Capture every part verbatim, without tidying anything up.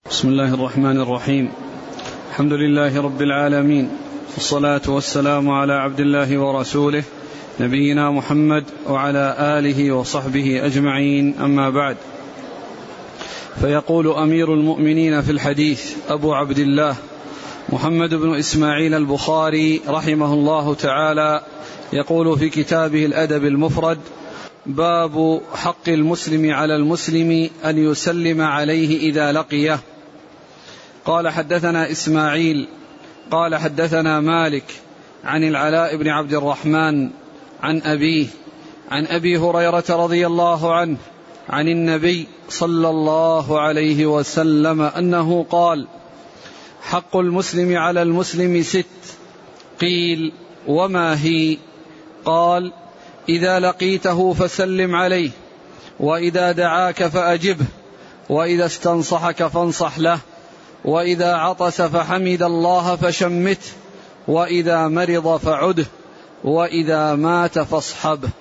بسم الله الرحمن الرحيم. الحمد لله رب العالمين، والصلاة والسلام على عبد الله ورسوله نبينا محمد وعلى آله وصحبه أجمعين، أما بعد. فيقول أمير المؤمنين في الحديث أبو عبد الله محمد بن إسماعيل البخاري رحمه الله تعالى، يقول في كتابه الأدب المفرد: باب حق المسلم على المسلم أن يسلم عليه إذا لقيه. قال: حدثنا إسماعيل قال حدثنا مالك عن العلاء بن عبد الرحمن عن أبيه عن أبي هريرة رضي الله عنه عن النبي صلى الله عليه وسلم أنه قال: حق المسلم على المسلم ست. قيل: وما هي؟ قال: إذا لقيته فسلم عليه، وإذا دعاك فأجبه، وإذا استنصحك فانصح له، وإذا عطس فحمد الله فشمته، وإذا مرض فعده، وإذا مات فاصحبه.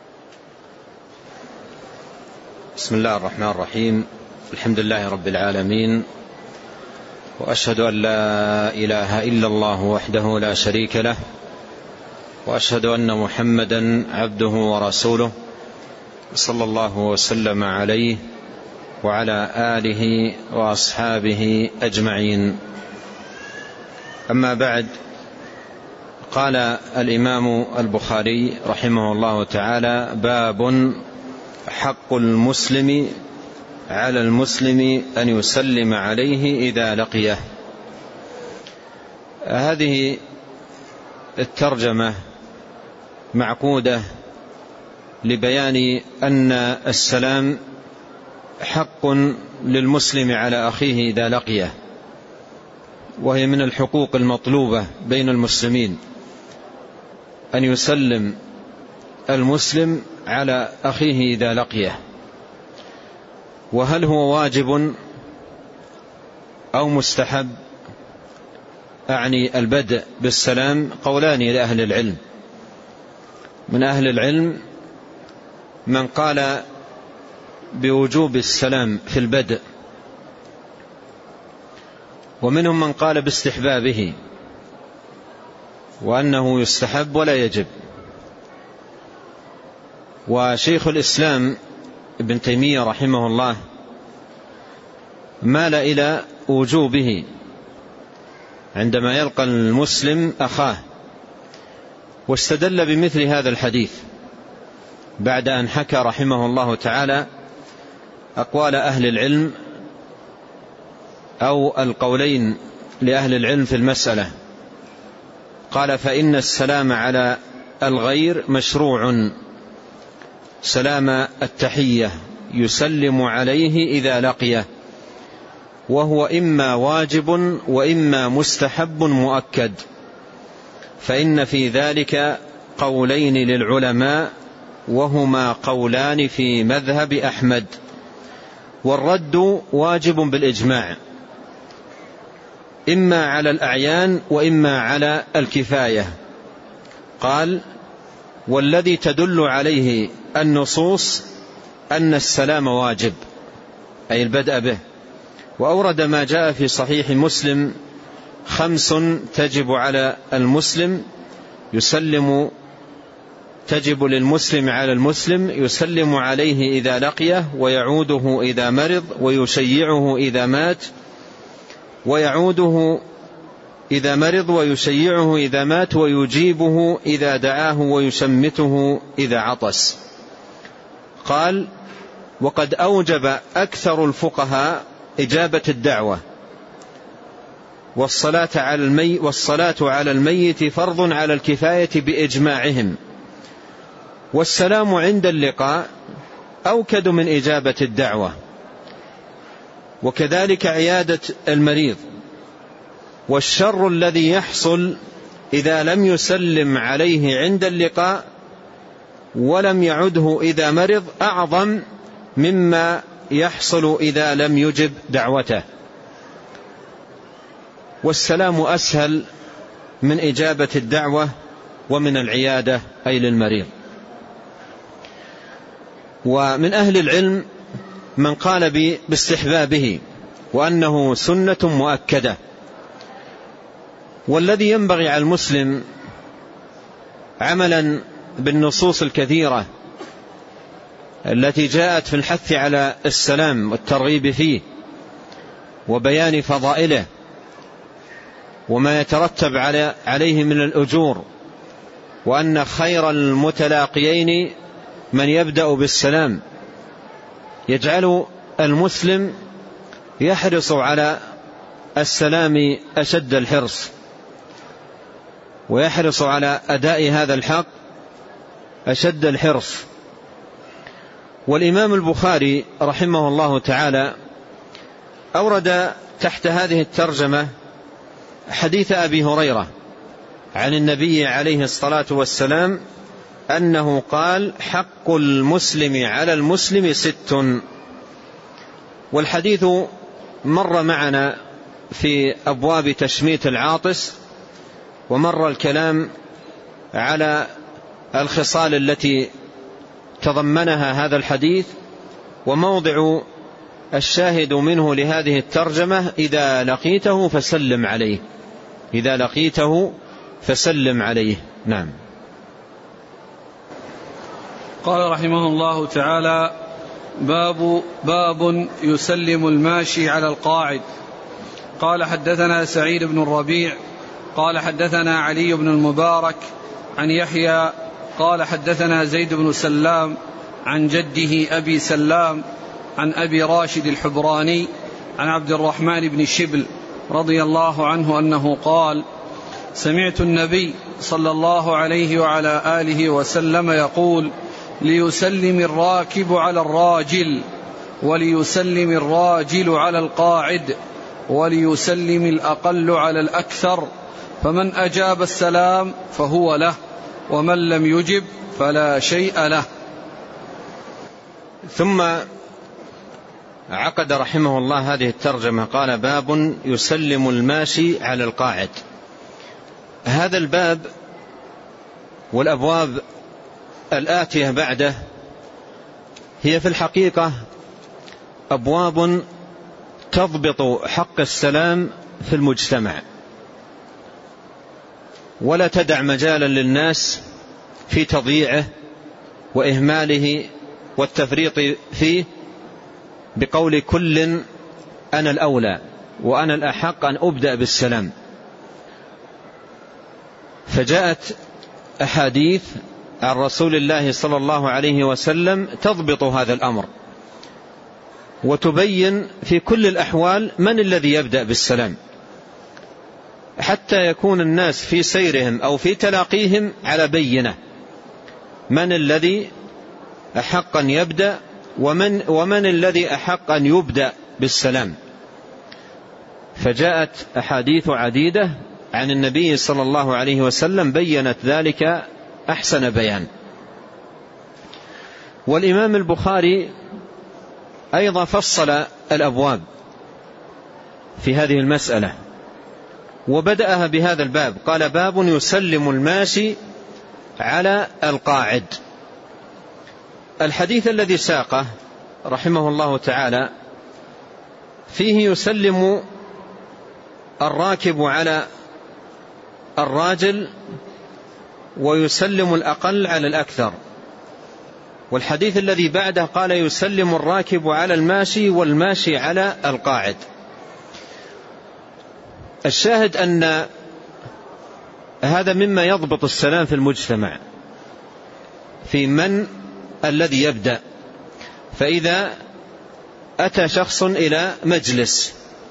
بسم الله الرحمن الرحيم. الحمد لله رب العالمين، وأشهد أن لا إله إلا الله وحده لا شريك له، وأشهد أن محمدا عبده ورسوله، صلى الله وسلم عليه وعلى آله وأصحابه أجمعين. أما بعد، قال الإمام البخاري رحمه الله تعالى: باب حق المسلم على المسلم أن يسلم عليه إذا لقيه. هذه الترجمة معقودة لبيان أن السلام حق للمسلم على أخيه إذا لقيه، وهي من الحقوق المطلوبة بين المسلمين أن يسلم المسلم على أخيه إذا لقيه. وهل هو واجب أو مستحب؟ أعني البدء بالسلام قولان لأهل العلم. من أهل العلم من قال بوجوب السلام في البدء، ومنهم من قال باستحبابه، وأنه يستحب ولا يجب. وشيخ الإسلام ابن تيمية رحمه الله مال إلى وجوبه عندما يلقى المسلم أخاه، واستدل بمثل هذا الحديث بعد أن حكى رحمه الله تعالى أقوال أهل العلم أو القولين لأهل العلم في المسألة. قال: فإن السلام على الغير مشروع، سلام التحية يسلم عليه إذا لقيه، وهو إما واجب وإما مستحب مؤكد، فإن في ذلك قولين للعلماء، وهما قولان في مذهب أحمد، والرد واجب بالإجماع، إما على الأعيان وإما على الكفاية. قال: والذي تدل عليه النصوص أن السلام واجب، أي البدء به. وأورد ما جاء في صحيح مسلم: خمس تجب على المسلم يسلم تجب للمسلم على المسلم: يسلم عليه إذا لقيه، ويعوده إذا مرض، ويشيعه إذا مات ويعوده إذا مرض ويشيعه إذا مات ويجيبه إذا دعاه، ويشمته إذا عطس. قال: وقد أوجب أكثر الفقهاء إجابة الدعوة، والصلاة على الميت والصلاة على الميت فرض على الكفاية بإجماعهم، والسلام عند اللقاء أوكد من إجابة الدعوة، وكذلك عيادة المريض. والشر الذي يحصل إذا لم يسلم عليه عند اللقاء ولم يعده إذا مرض أعظم مما يحصل إذا لم يجب دعوته. والسلام أسهل من إجابة الدعوة ومن العيادة أي للمريض. ومن أهل العلم من قال باستحبابه، وأنه سنة مؤكدة. والذي ينبغي على المسلم عملا بالنصوص الكثيرة التي جاءت في الحث على السلام والترغيب فيه وبيان فضائله وما يترتب عليه من الأجور، وأن خير المتلاقيين من يبدأ بالسلام، يجعل المسلم يحرص على السلام أشد الحرص، ويحرص على أداء هذا الحق أشد الحرص. والإمام البخاري رحمه الله تعالى أورد تحت هذه الترجمة حديث أبي هريرة عن النبي عليه الصلاة والسلام أنه قال: حق المسلم على المسلم ست. والحديث مر معنا في أبواب تشميت العاطس، ومر الكلام على الخصال التي تضمنها هذا الحديث، وموضع الشاهد منه لهذه الترجمة: إذا لقيته فسلم عليه، إذا لقيته فسلم عليه. نعم. قال رحمه الله تعالى: باب باب يسلم الماشي على القاعد. قال: حدثنا سعيد بن الربيع قال حدثنا علي بن المبارك عن يحيى قال حدثنا زيد بن سلام عن جده أبي سلام عن أبي راشد الحبراني عن عبد الرحمن بن شبل رضي الله عنه أنه قال: سمعت النبي صلى الله عليه وعلى آله وسلم يقول: ليسلم الراكب على الراجل، وليسلم الراجل على القاعد، وليسلم الأقل على الأكثر، فمن أجاب السلام فهو له، ومن لم يجب فلا شيء له. ثم عقد رحمه الله هذه الترجمة، قال: باب يسلم الماشي على القاعد. هذا الباب والأبواب الآتية بعده هي في الحقيقة أبواب تضبط حق السلام في المجتمع، ولا تدع مجالا للناس في تضييعه وإهماله والتفريط فيه بقول كل أنا الأولى وأنا الأحق أن أبدأ بالسلام. فجاءت أحاديث عن رسول الله صلى الله عليه وسلم تضبط هذا الأمر، وتبين في كل الأحوال من الذي يبدأ بالسلام، حتى يكون الناس في سيرهم أو في تلاقيهم على بينة من الذي أحق أن يبدأ ومن, ومن الذي أحق أن يبدأ بالسلام. فجاءت أحاديث عديدة عن النبي صلى الله عليه وسلم بيّنت ذلك أحسن بيان. والإمام البخاري أيضا فصل الأبواب في هذه المسألة، وبدأها بهذا الباب، قال: باب يسلم الماشي على القاعد. الحديث الذي ساقه رحمه الله تعالى فيه يسلم الراكب على الراجل، ويسلم الأقل على الأكثر. والحديث الذي بعده قال: يسلم الراكب على الماشي، والماشي على القاعد. الشاهد أن هذا مما يضبط السلام في المجتمع، في من الذي يبدأ. فإذا أتى شخص إلى مجلس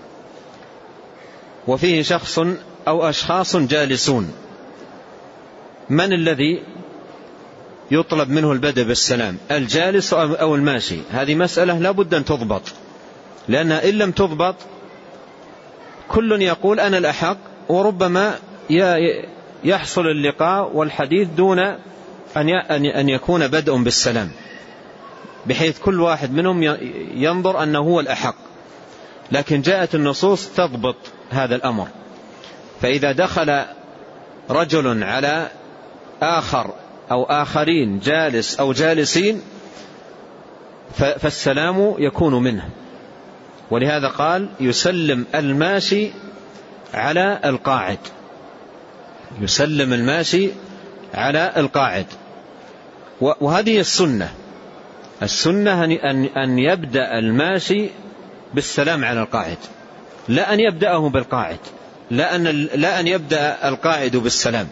وفيه شخص أو أشخاص جالسون، من الذي يطلب منه البدء بالسلام؟ الجالس أو الماشي؟ هذه مسألة لا بد أن تضبط، لأنها إن لم تضبط كل يقول أنا الأحق، وربما يحصل اللقاء والحديث دون أن يكون بدء بالسلام، بحيث كل واحد منهم ينظر أنه هو الأحق. لكن جاءت النصوص تضبط هذا الأمر. فإذا دخل رجل على آخر أو آخرين جالس أو جالسين فالسلام يكون منه، ولهذا قال يسلم الماشي على القاعد، يسلم الماشي على القاعد. وهذه السنة، السنة أن يبدأ الماشي بالسلام على القاعد، لا أن يبدأه بالقاعد، لا أن, لا أن يبدأ القاعد بالسلام.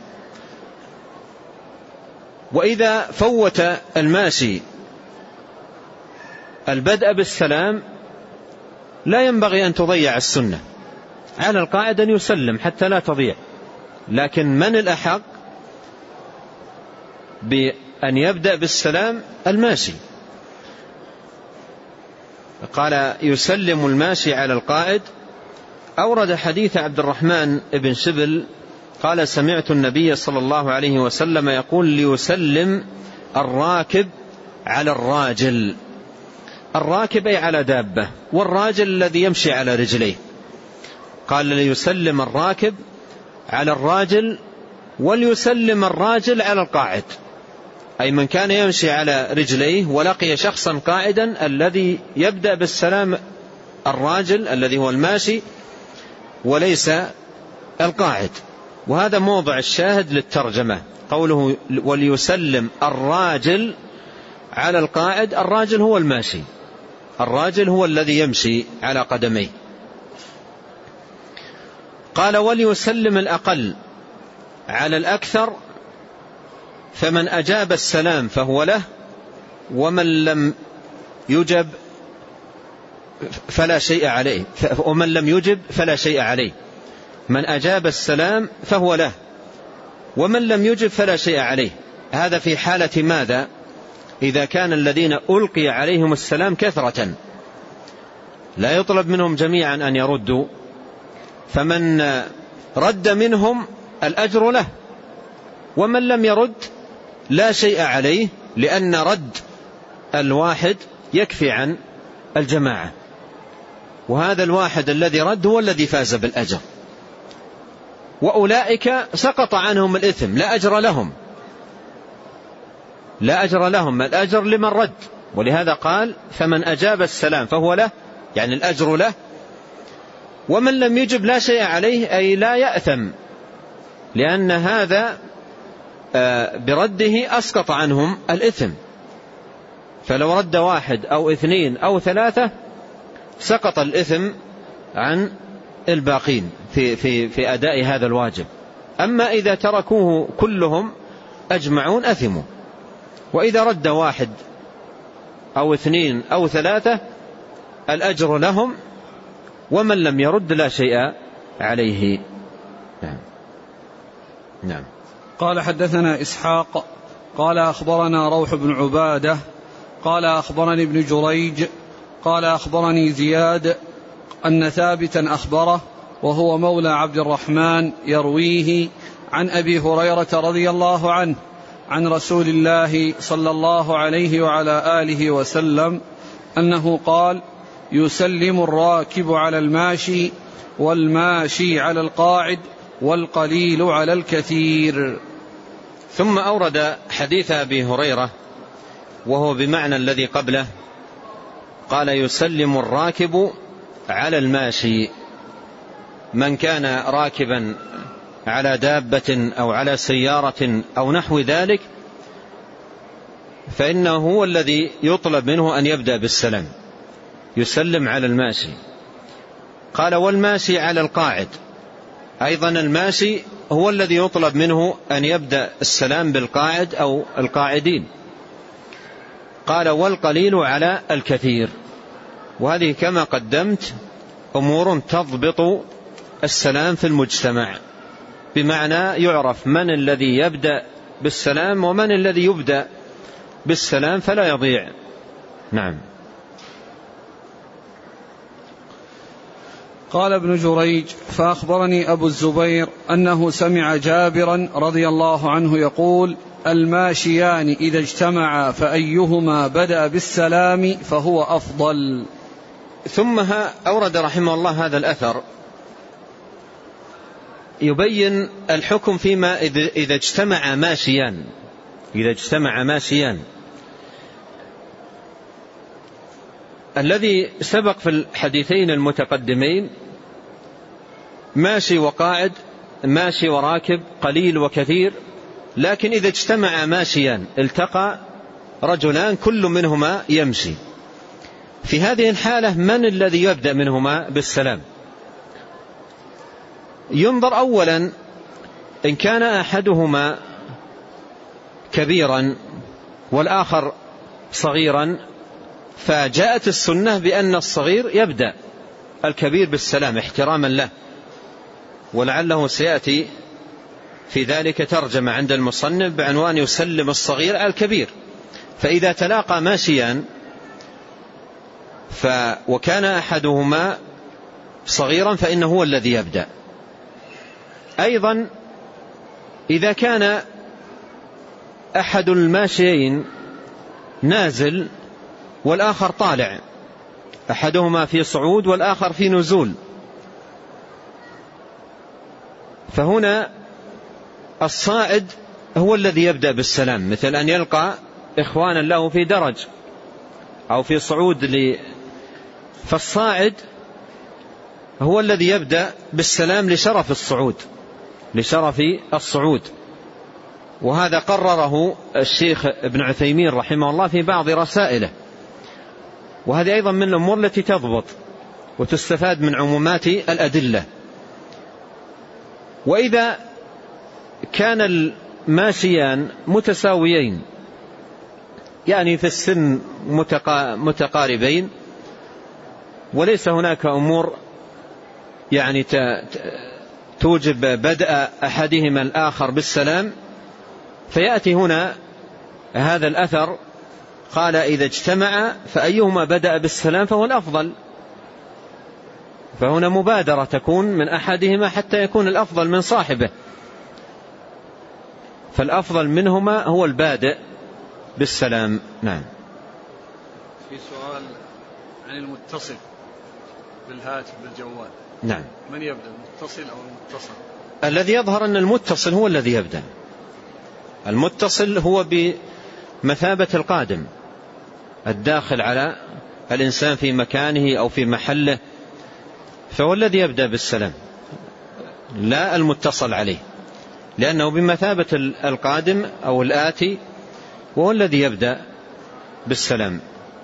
وإذا فوت الماشي البدء بالسلام لا ينبغي أن تضيع السنة، على القاعد أن يسلم حتى لا تضيع. لكن من الأحق بأن يبدأ بالسلام؟ الماشي. قال يسلم الماشي على القاعد. أورد حديث عبد الرحمن بن شبل قال سمعت النبي صلى الله عليه وسلم يقول ليسلم الراكب على الراجل. الراكب أي على دابة، والراجل الذي يمشي على رجليه. قال ليسلم الراكب على الراجل وليسلم الراجل على القاعد، أي من كان يمشي على رجليه ولقي شخصا قاعدا الذي يبدأ بالسلام الراجل الذي هو الماشي وليس القاعد. وهذا موضع الشاهد للترجمة، قوله وليسلم الراجل على القاعد. الراجل هو الماشي، الراجل هو الذي يمشي على قدميه. قال وليسلم الأقل على الأكثر، فمن أجاب السلام فهو له، ومن لم يجب فلا شيء عليه، ومن لم يجب فلا شيء عليه. من أجاب السلام فهو له، ومن لم يجب فلا شيء عليه. هذا في حالة ماذا؟ إذا كان الذين ألقي عليهم السلام كثرة لا يطلب منهم جميعا أن يردوا، فمن رد منهم الأجر له، ومن لم يرد لا شيء عليه، لأن رد الواحد يكفي عن الجماعة، وهذا الواحد الذي رد هو الذي فاز بالأجر، وأولئك سقط عنهم الإثم، لا أجر لهم، لا أجر لهم، الأجر لمن رد. ولهذا قال فمن أجاب السلام فهو له، يعني الأجر له، ومن لم يجب لا شيء عليه، أي لا يأثم، لأن هذا برده أسقط عنهم الإثم. فلو رد واحد أو اثنين أو ثلاثة سقط الإثم عن الباقين في, في, في أداء هذا الواجب. أما إذا تركوه كلهم أجمعون أثموا. وإذا رد واحد أو اثنين أو ثلاثة الأجر لهم، ومن لم يرد لا شيء عليه. نعم. نعم. قال حدثنا إسحاق قال أخبرنا روح بن عبادة قال أخبرني ابن جريج قال أخبرني زياد أن ثابتا أخبره وهو مولى عبد الرحمن يرويه عن أبي هريرة رضي الله عنه عن رسول الله صلى الله عليه وعلى آله وسلم أنه قال يسلم الراكب على الماشي والماشي على القاعد والقليل على الكثير. ثم أورد حديث أبي هريرة وهو بمعنى الذي قبله، قال يسلم الراكب على الماشي. من كان راكبا على دابة أو على سيارة أو نحو ذلك فإنه هو الذي يطلب منه أن يبدأ بالسلام، يسلم على الماشي. قال والماشي على القاعد، أيضا الماشي هو الذي يطلب منه أن يبدأ السلام بالقاعد أو القاعدين. قال والقليل على الكثير. وهذه كما قدمت أمور تضبط السلام في المجتمع، بمعنى يعرف من الذي يبدأ بالسلام ومن الذي يبدأ بالسلام فلا يضيع. نعم. قال ابن جريج فأخبرني أبو الزبير أنه سمع جابرا رضي الله عنه يقول الماشيان إذا اجتمعا فأيهما بدأ بالسلام فهو أفضل. ثم أورد رحمه الله هذا الأثر يبين الحكم فيما إذا اجتمع ماشيان، إذا اجتمع ماشيان الذي سبق في الحديثين المتقدمين ماشي وقاعد، ماشي وراكب، قليل وكثير، لكن إذا اجتمع ماشيان التقى رجلان كل منهما يمشي، في هذه الحالة من الذي يبدأ منهما بالسلام؟ ينظر أولا إن كان أحدهما كبيرا والآخر صغيرا، فجاءت السنة بأن الصغير يبدأ الكبير بالسلام احتراما له، ولعله سيأتي في ذلك ترجمة عند المصنف بعنوان يسلم الصغير على الكبير. فإذا تلاقى ماشيان ف وكان أحدهما صغيرا فإنه هو الذي يبدأ. أيضا إذا كان أحد الماشيين نازل والآخر طالع، أحدهما في صعود والآخر في نزول، فهنا الصاعد هو الذي يبدأ بالسلام، مثل أن يلقى إخوانا له في درج أو في صعود ل... فالصاعد هو الذي يبدأ بالسلام لشرف الصعود لشرف الصعود وهذا قرره الشيخ ابن عثيمين رحمه الله في بعض رسائله، وهذه أيضا من الأمور التي تضبط وتستفاد من عمومات الأدلة. وإذا كان الماشيان متساويين يعني في السن متقاربين وليس هناك أمور يعني توجب بدء أحدهما الآخر بالسلام، فيأتي هنا هذا الأثر قال إذا اجتمع فأيهما بدأ بالسلام فهو الأفضل، فهنا مبادرة تكون من أحدهما حتى يكون الأفضل من صاحبه، فالأفضل منهما هو البادئ بالسلام. نعم. في سؤال عن المتصل بالهاتف بالجوال. نعم. من يبدأ، المتصل أو المتصل؟ الذي يظهر أن المتصل هو الذي يبدأ. المتصل هو بمثابة القادم الداخل على الإنسان في مكانه أو في محله، فهو الذي يبدأ بالسلام لا المتصل عليه، لأنه بمثابة القادم أو الآتي وهو الذي يبدأ بالسلام.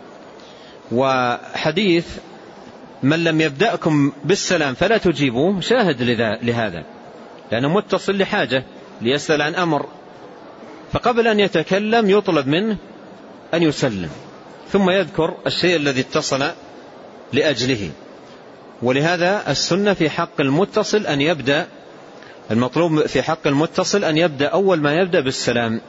وحديث من لم يبدأكم بالسلام فلا تجيبوه شاهد لهذا، لأنه متصل لحاجة ليسأل عن أمر، فقبل أن يتكلم يطلب منه أن يسلم ثم يذكر الشيء الذي اتصل لأجله. ولهذا السنة في حق المتصل أن يبدأ، المطلوب في حق المتصل أن يبدأ أول ما يبدأ بالسلام.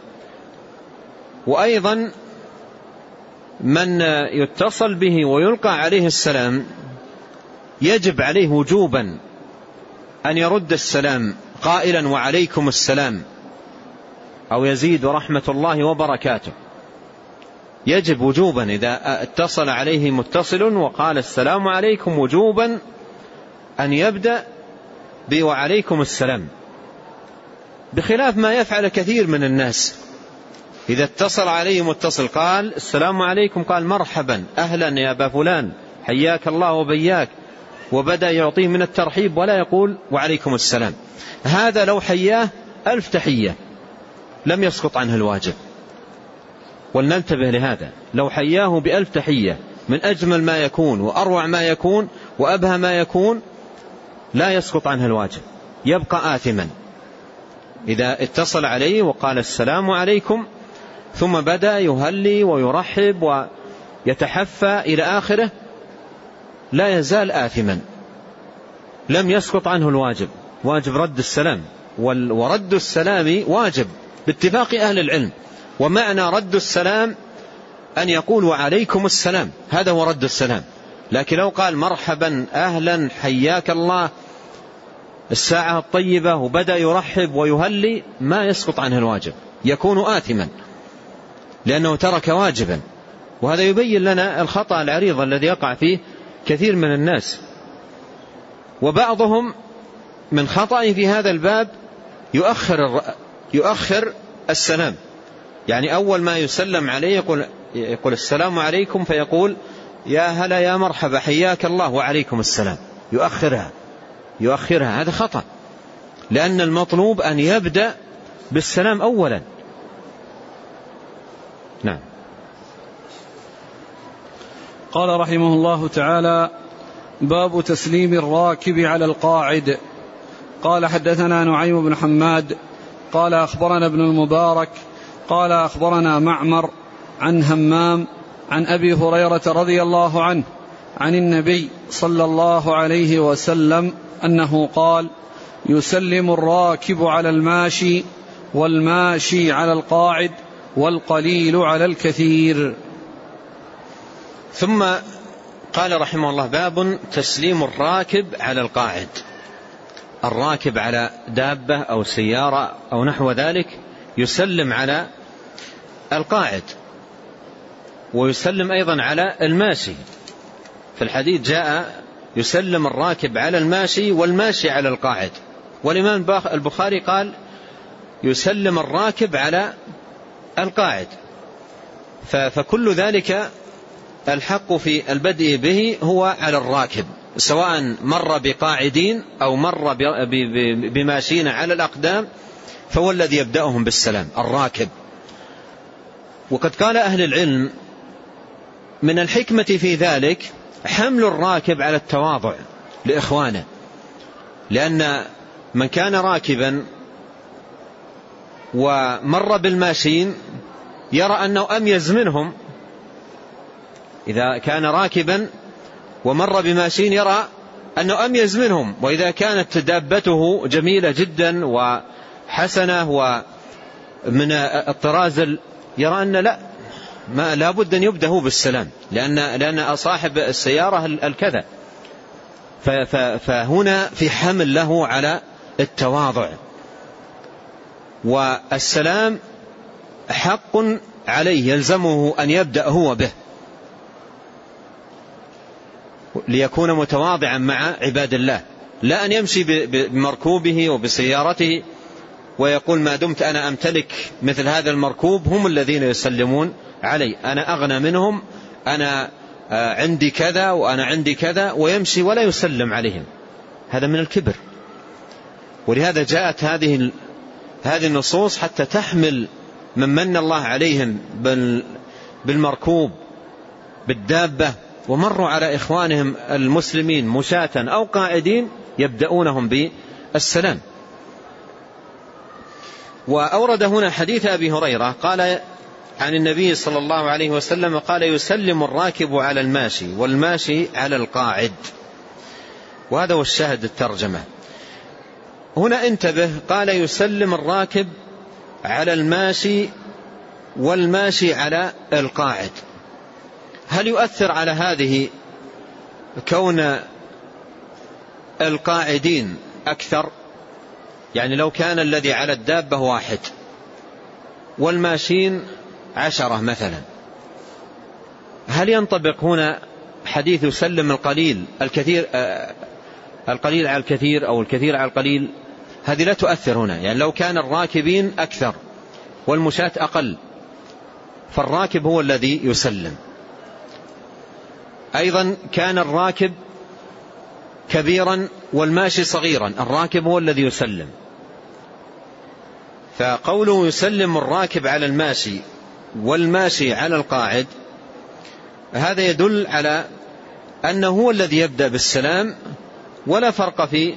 وأيضا من يتصل به ويلقى عليه السلام يجب عليه وجوبا أن يرد السلام قائلا وعليكم السلام أو يزيد ورحمة الله وبركاته، يجب وجوبا إذا اتصل عليه متصل وقال السلام عليكم وجوبا أن يبدأ وعليكم السلام، بخلاف ما يفعل كثير من الناس. إذا اتصل عليه متصل قال السلام عليكم قال مرحبا أهلا يا أبا فلان حياك الله وبياك، وبدأ يعطيه من الترحيب ولا يقول وعليكم السلام. هذا لو حياه ألف تحية لم يسقط عنه الواجب، ولننتبه لهذا، لو حياه بألف تحية من أجمل ما يكون وأروع ما يكون وأبهى ما يكون لا يسقط عنه الواجب، يبقى آثما. إذا اتصل عليه وقال السلام عليكم ثم بدأ يهلي ويرحب ويتحفى إلى آخره لا يزال آثما، لم يسقط عنه الواجب، واجب رد السلام، ورد السلام واجب باتفاق أهل العلم. ومعنى رد السلام أن يقول وعليكم السلام، هذا هو رد السلام. لكن لو قال مرحبا أهلا حياك الله الساعة الطيبة وبدأ يرحب ويهلي ما يسقط عنه الواجب، يكون آثما لأنه ترك واجبا. وهذا يبين لنا الخطأ العريض الذي يقع فيه كثير من الناس. وبعضهم من خطأ في هذا الباب يؤخر يؤخر السلام، يعني أول ما يسلم عليه يقول, يقول السلام عليكم فيقول يا هلا يا مرحبا حياك الله وعليكم السلام، يؤخرها يؤخرها هذا خطأ، لأن المطلوب أن يبدأ بالسلام أولا. نعم. قال رحمه الله تعالى: باب تسليم الراكب على القاعد. قال حدثنا نعيم بن حماد قال أخبرنا ابن المبارك قال أخبرنا معمر عن همام عن أبي هريرة رضي الله عنه عن النبي صلى الله عليه وسلم أنه قال: يسلم الراكب على الماشي والماشي على القاعد والقليل على الكثير. ثم قال رحمه الله: باب تسليم الراكب على القاعد. الراكب على دابة أو سيارة أو نحو ذلك يسلم على القاعد، ويسلم أيضا على الماشي. في الحديث جاء يسلم الراكب على الماشي والماشي على القاعد، والإمام البخاري قال يسلم الراكب على القاعد، فكل ذلك الحق في البدء به هو على الراكب، سواء مر بقاعدين أو مر بماشين على الأقدام، فهو الذي يبدأهم بالسلام الراكب. وقد قال أهل العلم من الحكمة في ذلك حمل الراكب على التواضع لإخوانه، لأن من كان راكبا ومر بالماشين يرى أنه أميز منهم. إذا كان راكبا ومر بماشين يرى أنه أميز منهم، وإذا كانت دابته جميلة جدا وحسنة ومن الطراز يرى أن لا ما لا بد أن يبدأ بالسلام، لأن لأن صاحب السيارة الكذا. فهنا في حمل له على التواضع، والسلام حق عليه يلزمه أن يبدأ هو به ليكون متواضعا مع عباد الله، لا أن يمشي بمركوبه وبسيارته ويقول ما دمت أنا أمتلك مثل هذا المركوب هم الذين يسلمون علي، أنا أغنى منهم، أنا عندي كذا وأنا عندي كذا، ويمشي ولا يسلم عليهم. هذا من الكبر. ولهذا جاءت هذه هذه النصوص حتى تحمل من من الله عليهم بالمركوب بالدابة ومروا على إخوانهم المسلمين مشاة أو قاعدين يبدأونهم بالسلام. وأورد هنا حديث أبي هريرة قال عن النبي صلى الله عليه وسلم قال: يسلم الراكب على الماشي والماشي على القاعد. وهذا هو الشاهد الترجمة. هنا انتبه، قال يسلم الراكب على الماشي والماشي على القاعد. هل يؤثر على هذه كون القاعدين أكثر؟ يعني لو كان الذي على الدابة واحد والماشين عشرة مثلا، هل ينطبق هنا حديث يسلم القليل الكثير القليل على الكثير أو الكثير على القليل؟ هذه لا تؤثر هنا. يعني لو كان الراكبين أكثر والمشاة أقل فالراكب هو الذي يسلم. أيضا كان الراكب كبيرا والماشي صغيرا، الراكب هو الذي يسلم. فقوله يسلم الراكب على الماشي والماشي على القاعد هذا يدل على أنه هو الذي يبدأ بالسلام، ولا فرق في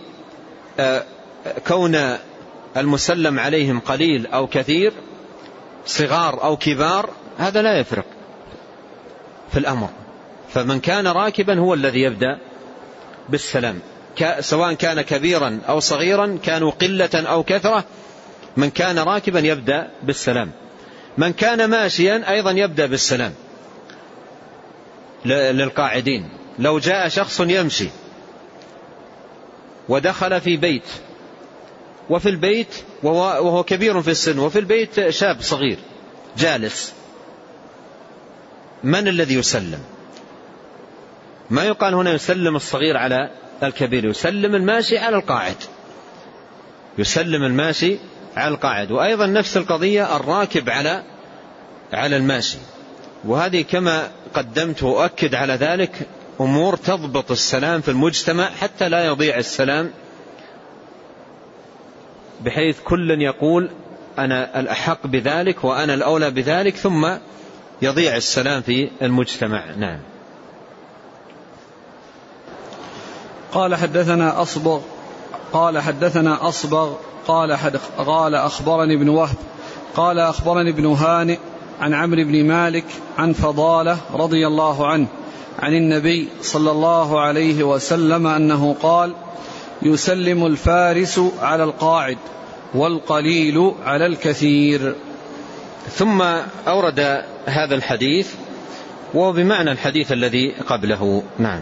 كون المسلم عليهم قليل أو كثير، صغار أو كبار، هذا لا يفرق في الأمر. فمن كان راكبا هو الذي يبدأ بالسلام، سواء كان كبيرا أو صغيرا، كانوا قلة أو كثرة، من كان راكبا يبدأ بالسلام. من كان ماشيا أيضا يبدأ بالسلام للقاعدين. لو جاء شخص يمشي ودخل في بيت، وفي البيت وهو كبير في السن، وفي البيت شاب صغير جالس، من الذي يسلم؟ ما يقال هنا يسلم الصغير على الكبير، يسلم الماشي على القاعد، يسلم الماشي على القاعد. وأيضا نفس القضية الراكب على على الماشي. وهذه كما قدمت وأؤكد على ذلك أمور تضبط السلام في المجتمع حتى لا يضيع السلام، بحيث كل يقول أنا الأحق بذلك وأنا الأولى بذلك، ثم يضيع السلام في المجتمع. نعم. قال حدثنا أصبغ قال حدثنا أصبغ قال, قال أخبرني ابن وهب قال أخبرني ابن هانئ عن عمرو بن مالك عن فضالة رضي الله عنه عن النبي صلى الله عليه وسلم أنه قال: يسلم الفارس على القاعد والقليل على الكثير. ثم أورد هذا الحديث وهو بمعنى الحديث الذي قبله. نعم.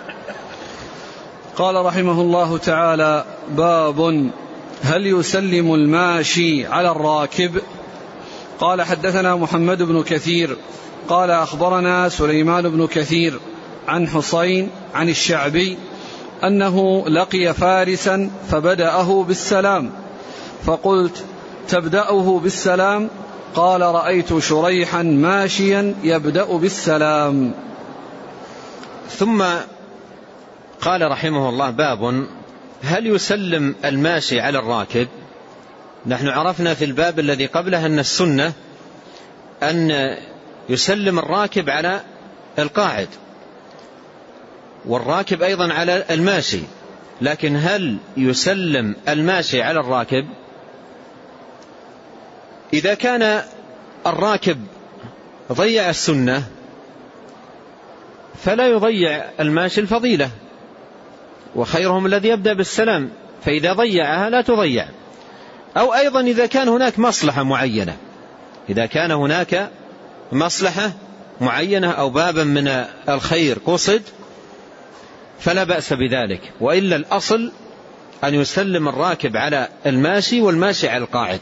قال رحمه الله تعالى: باب هل يسلم الماشي على الراكب؟ قال حدثنا محمد بن كثير قال أخبرنا سليمان بن كثير عن حسين عن الشعبي أنه لقي فارسا فبدأه بالسلام، فقلت: تبدأه بالسلام؟ قال: رأيت شريحا ماشيا يبدأ بالسلام. ثم قال رحمه الله: باب هل يسلم الماشي على الراكب؟ نحن عرفنا في الباب الذي قبله أن السنة أن يسلم الراكب على القاعد، والراكب أيضا على الماشي، لكن هل يسلم الماشي على الراكب؟ إذا كان الراكب ضيع السنة فلا يضيع الماشي الفضيلة، وخيرهم الذي يبدأ بالسلام، فإذا ضيعها لا تضيع. أو أيضا إذا كان هناك مصلحة معينة، إذا كان هناك مصلحة معينة أو بابا من الخير قصد فلا بأس بذلك، وإلا الأصل أن يسلم الراكب على الماشي والماشي على القاعد.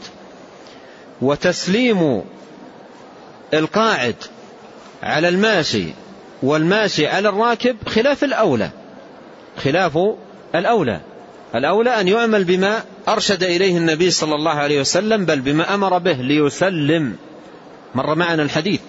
وتسليم القاعد على الماشي والماشي على الراكب خلاف الأولى، خلاف الأولى الأولى أن يعمل بما أرشد إليه النبي صلى الله عليه وسلم، بل بما أمر به ليسلم، مر معنا الحديث.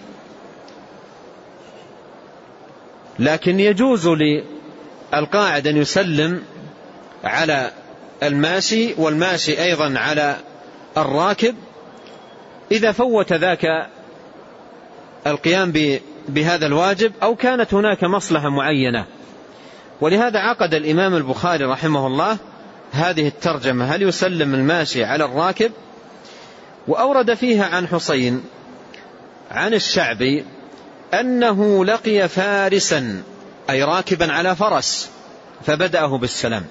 لكن يجوز للقاعد أن يسلم على الماشي والماشي أيضا على الراكب إذا فوت ذاك القيام بهذا الواجب أو كانت هناك مصلحة معينة. ولهذا عقد الإمام البخاري رحمه الله هذه الترجمة: هل يسلم الماشي على الراكب؟ وأورد فيها عن حسين عن الشعبي أنه لقي فارسا، أي راكبا على فرس، فبدأه بالسلام.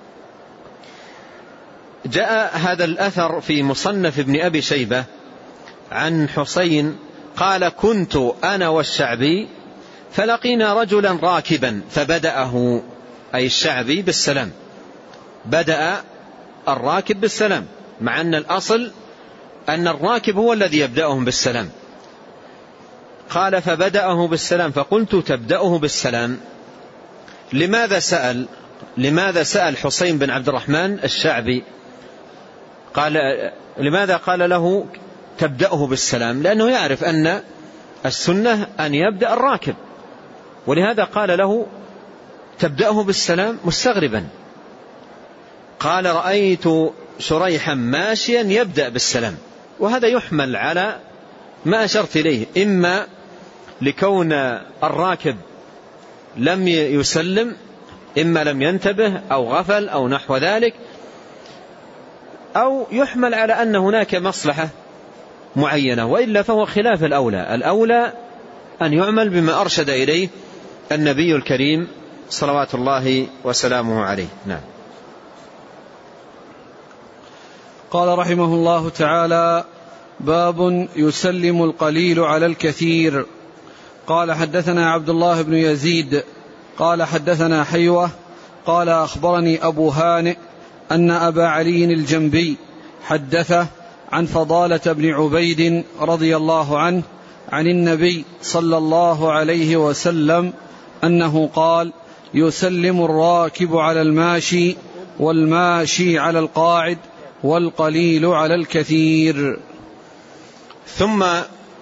جاء هذا الأثر في مصنف ابن أبي شيبة عن حسين قال: كنت أنا والشعبي فلقينا رجلا راكبا فبدأه، أي الشعبي، بالسلام. بدأ الراكب بالسلام، مع أن الأصل أن الراكب هو الذي يبدأهم بالسلام. قال: فبدأه بالسلام، فقلت: تبدأه بالسلام؟ لماذا سأل لماذا سأل حسين بن عبد الرحمن الشعبي؟ قال: لماذا قال له تبدأه بالسلام؟ لأنه يعرف أن السنة أن يبدأ الراكب، ولهذا قال له تبدأه بالسلام مستغربا. قال: رأيت شريحا ماشيا يبدأ بالسلام. وهذا يحمل على ما أشرت إليه، إما لكون الراكب لم يسلم، إما لم ينتبه أو غفل أو نحو ذلك، أو يحمل على أن هناك مصلحة معينة، وإلا فهو خلاف الأولى. الأولى أن يعمل بما أرشد إليه النبي الكريم صلوات الله وسلامه عليه. نعم. قال رحمه الله تعالى: باب يسلم القليل على الكثير. قال حدثنا عبد الله بن يزيد قال حدثنا حيوة قال أخبرني أبو هانئ أن أبا علي الجنبي حدثه عن فضالة بن عبيد رضي الله عنه عن النبي صلى الله عليه وسلم أنه قال: يسلم الراكب على الماشي والماشي على القاعد والقليل على الكثير. ثم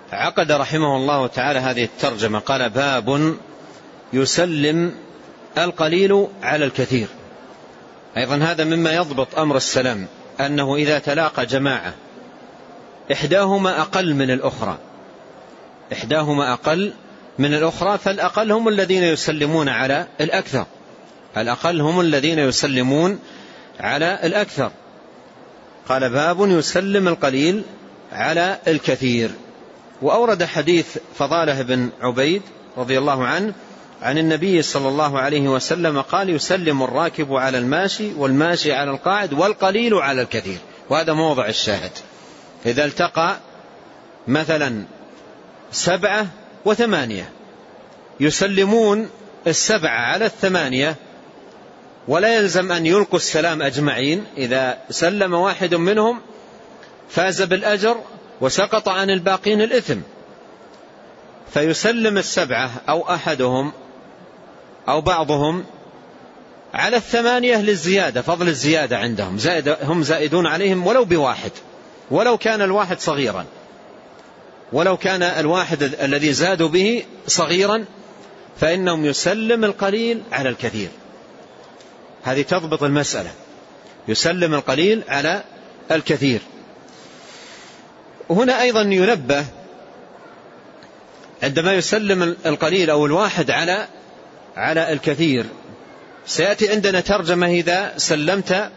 عقد رحمه الله تعالى هذه الترجمة قال باب يسلم القليل على الكثير. أيضا هذا مما يضبط أمر السلام، أنه إذا تلاقى جماعة إحداهما أقل من الأخرى إحداهما أقل من الأخرى فالأقل هم الذين يسلمون على الأكثر الأقل هم الذين يسلمون على الأكثر. قال باب يسلم القليل على الكثير. وأورد حديث فضالة بن عبيد رضي الله عنه عن النبي صلى الله عليه وسلم قال يسلم الراكب على الماشي والماشي على القاعد والقليل على الكثير. وهذا موضع الشاهد. إذا التقى مثلا سبعة وثمانية يسلمون السبعة على الثمانية، ولا يلزم أن يلقوا السلام أجمعين. إذا سلم واحد منهم فاز بالأجر وسقط عن الباقين الإثم، فيسلم السبعة أو أحدهم أو بعضهم على الثمانية للزيادة، فضل الزيادة عندهم زائد، هم زائدون عليهم ولو بواحد، ولو كان الواحد صغيرا ولو كان الواحد الذي زادوا به صغيرا فإنهم يسلم القليل على الكثير. هذه تضبط المسألة، يسلم القليل على الكثير. هنا أيضا ينبه عندما يسلم القليل أو الواحد على على الكثير، سيأتي عندنا ترجمة إذا سلمت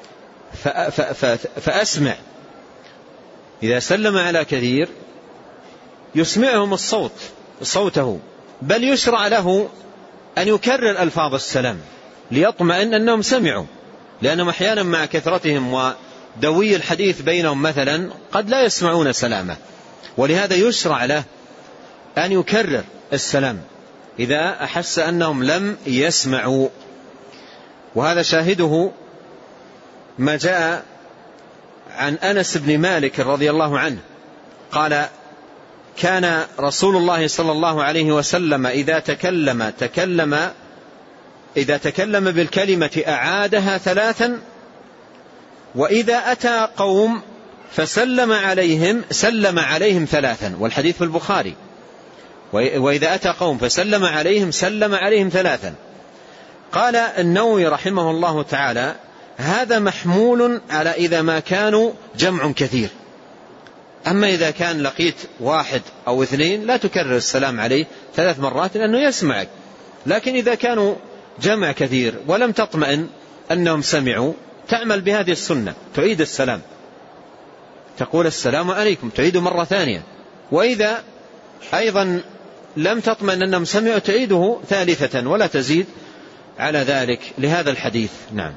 فأسمع. إذا سلم على كثير يسمعهم الصوت صوته، بل يشرع له أن يكرر ألفاظ السلام ليطمئن أنهم سمعوا، لأنهم أحيانا مع كثرتهم ودوي الحديث بينهم مثلا قد لا يسمعون سلامه، ولهذا يشرع له أن يكرر السلام إذا أحس أنهم لم يسمعوا. وهذا شاهده ما جاء عن أنس بن مالك رضي الله عنه قال كان رسول الله صلى الله عليه وسلم إذا تكلم تكلم إذا تكلم بالكلمة أعادها ثلاثا، وإذا أتى قوم فسلم عليهم سلم عليهم ثلاثا، والحديث في البخاري. وإذا أتى قوم فسلم عليهم سلم عليهم ثلاثا. قال النووي رحمه الله تعالى هذا محمول على إذا ما كانوا جمع كثير، أما إذا كان لقيت واحد أو اثنين لا تكرر السلام عليه ثلاث مرات لأنه يسمعك. لكن إذا كانوا جمع كثير ولم تطمئن أنهم سمعوا تعمل بهذه السنة، تعيد السلام، تقول السلام عليكم، تعيد مرة ثانية. وإذا أيضا لم تطمئن أنهم سمعوا تعيده ثالثة ولا تزيد على ذلك لهذا الحديث. نعم.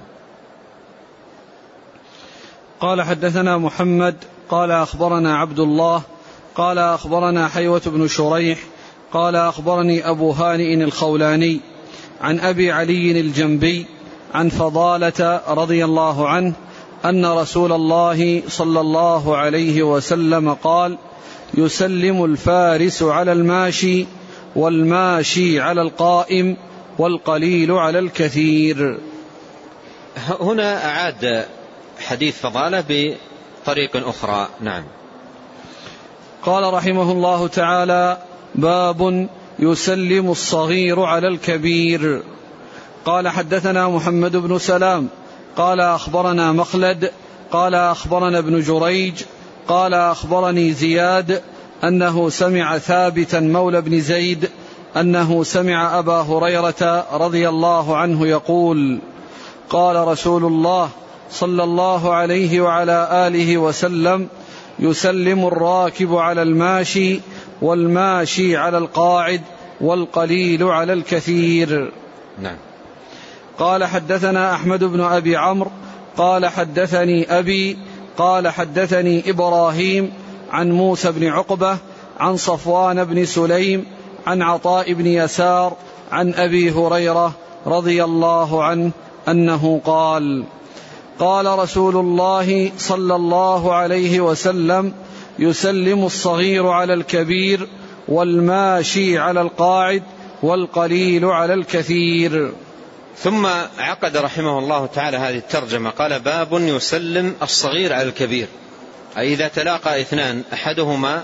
قال حدثنا محمد قال أخبرنا عبد الله قال أخبرنا حيوة بن شريح قال أخبرني أبو هانئ الخولاني عن أبي علي الجنبي عن فضالة رضي الله عنه أن رسول الله صلى الله عليه وسلم قال يسلم الفارس على الماشي والماشي على القائم والقليل على الكثير. هنا أعاد حديث فضالة بطريق أخرى. نعم. قال رحمه الله تعالى باب يسلم الصغير على الكبير. قال حدثنا محمد بن سلام قال أخبرنا مخلد قال أخبرنا ابن جريج قال أخبرني زياد أنه سمع ثابتا مولى بن زيد أنه سمع أبا هريرة رضي الله عنه يقول قال رسول الله صلى الله عليه وعلى آله وسلم يسلم الراكب على الماشي والماشي على القاعد والقليل على الكثير. نعم. قال حدثنا أحمد بن أبي عمرو قال حدثني أبي قال حدثني إبراهيم عن موسى بن عقبة عن صفوان بن سليم عن عطاء بن يسار عن أبي هريرة رضي الله عنه أنه قال قال رسول الله صلى الله عليه وسلم يسلم الصغير على الكبير والماشي على القاعد والقليل على الكثير. ثم عقد رحمه الله تعالى هذه الترجمة قال باب يسلم الصغير على الكبير، أي إذا تلاقى اثنان أحدهما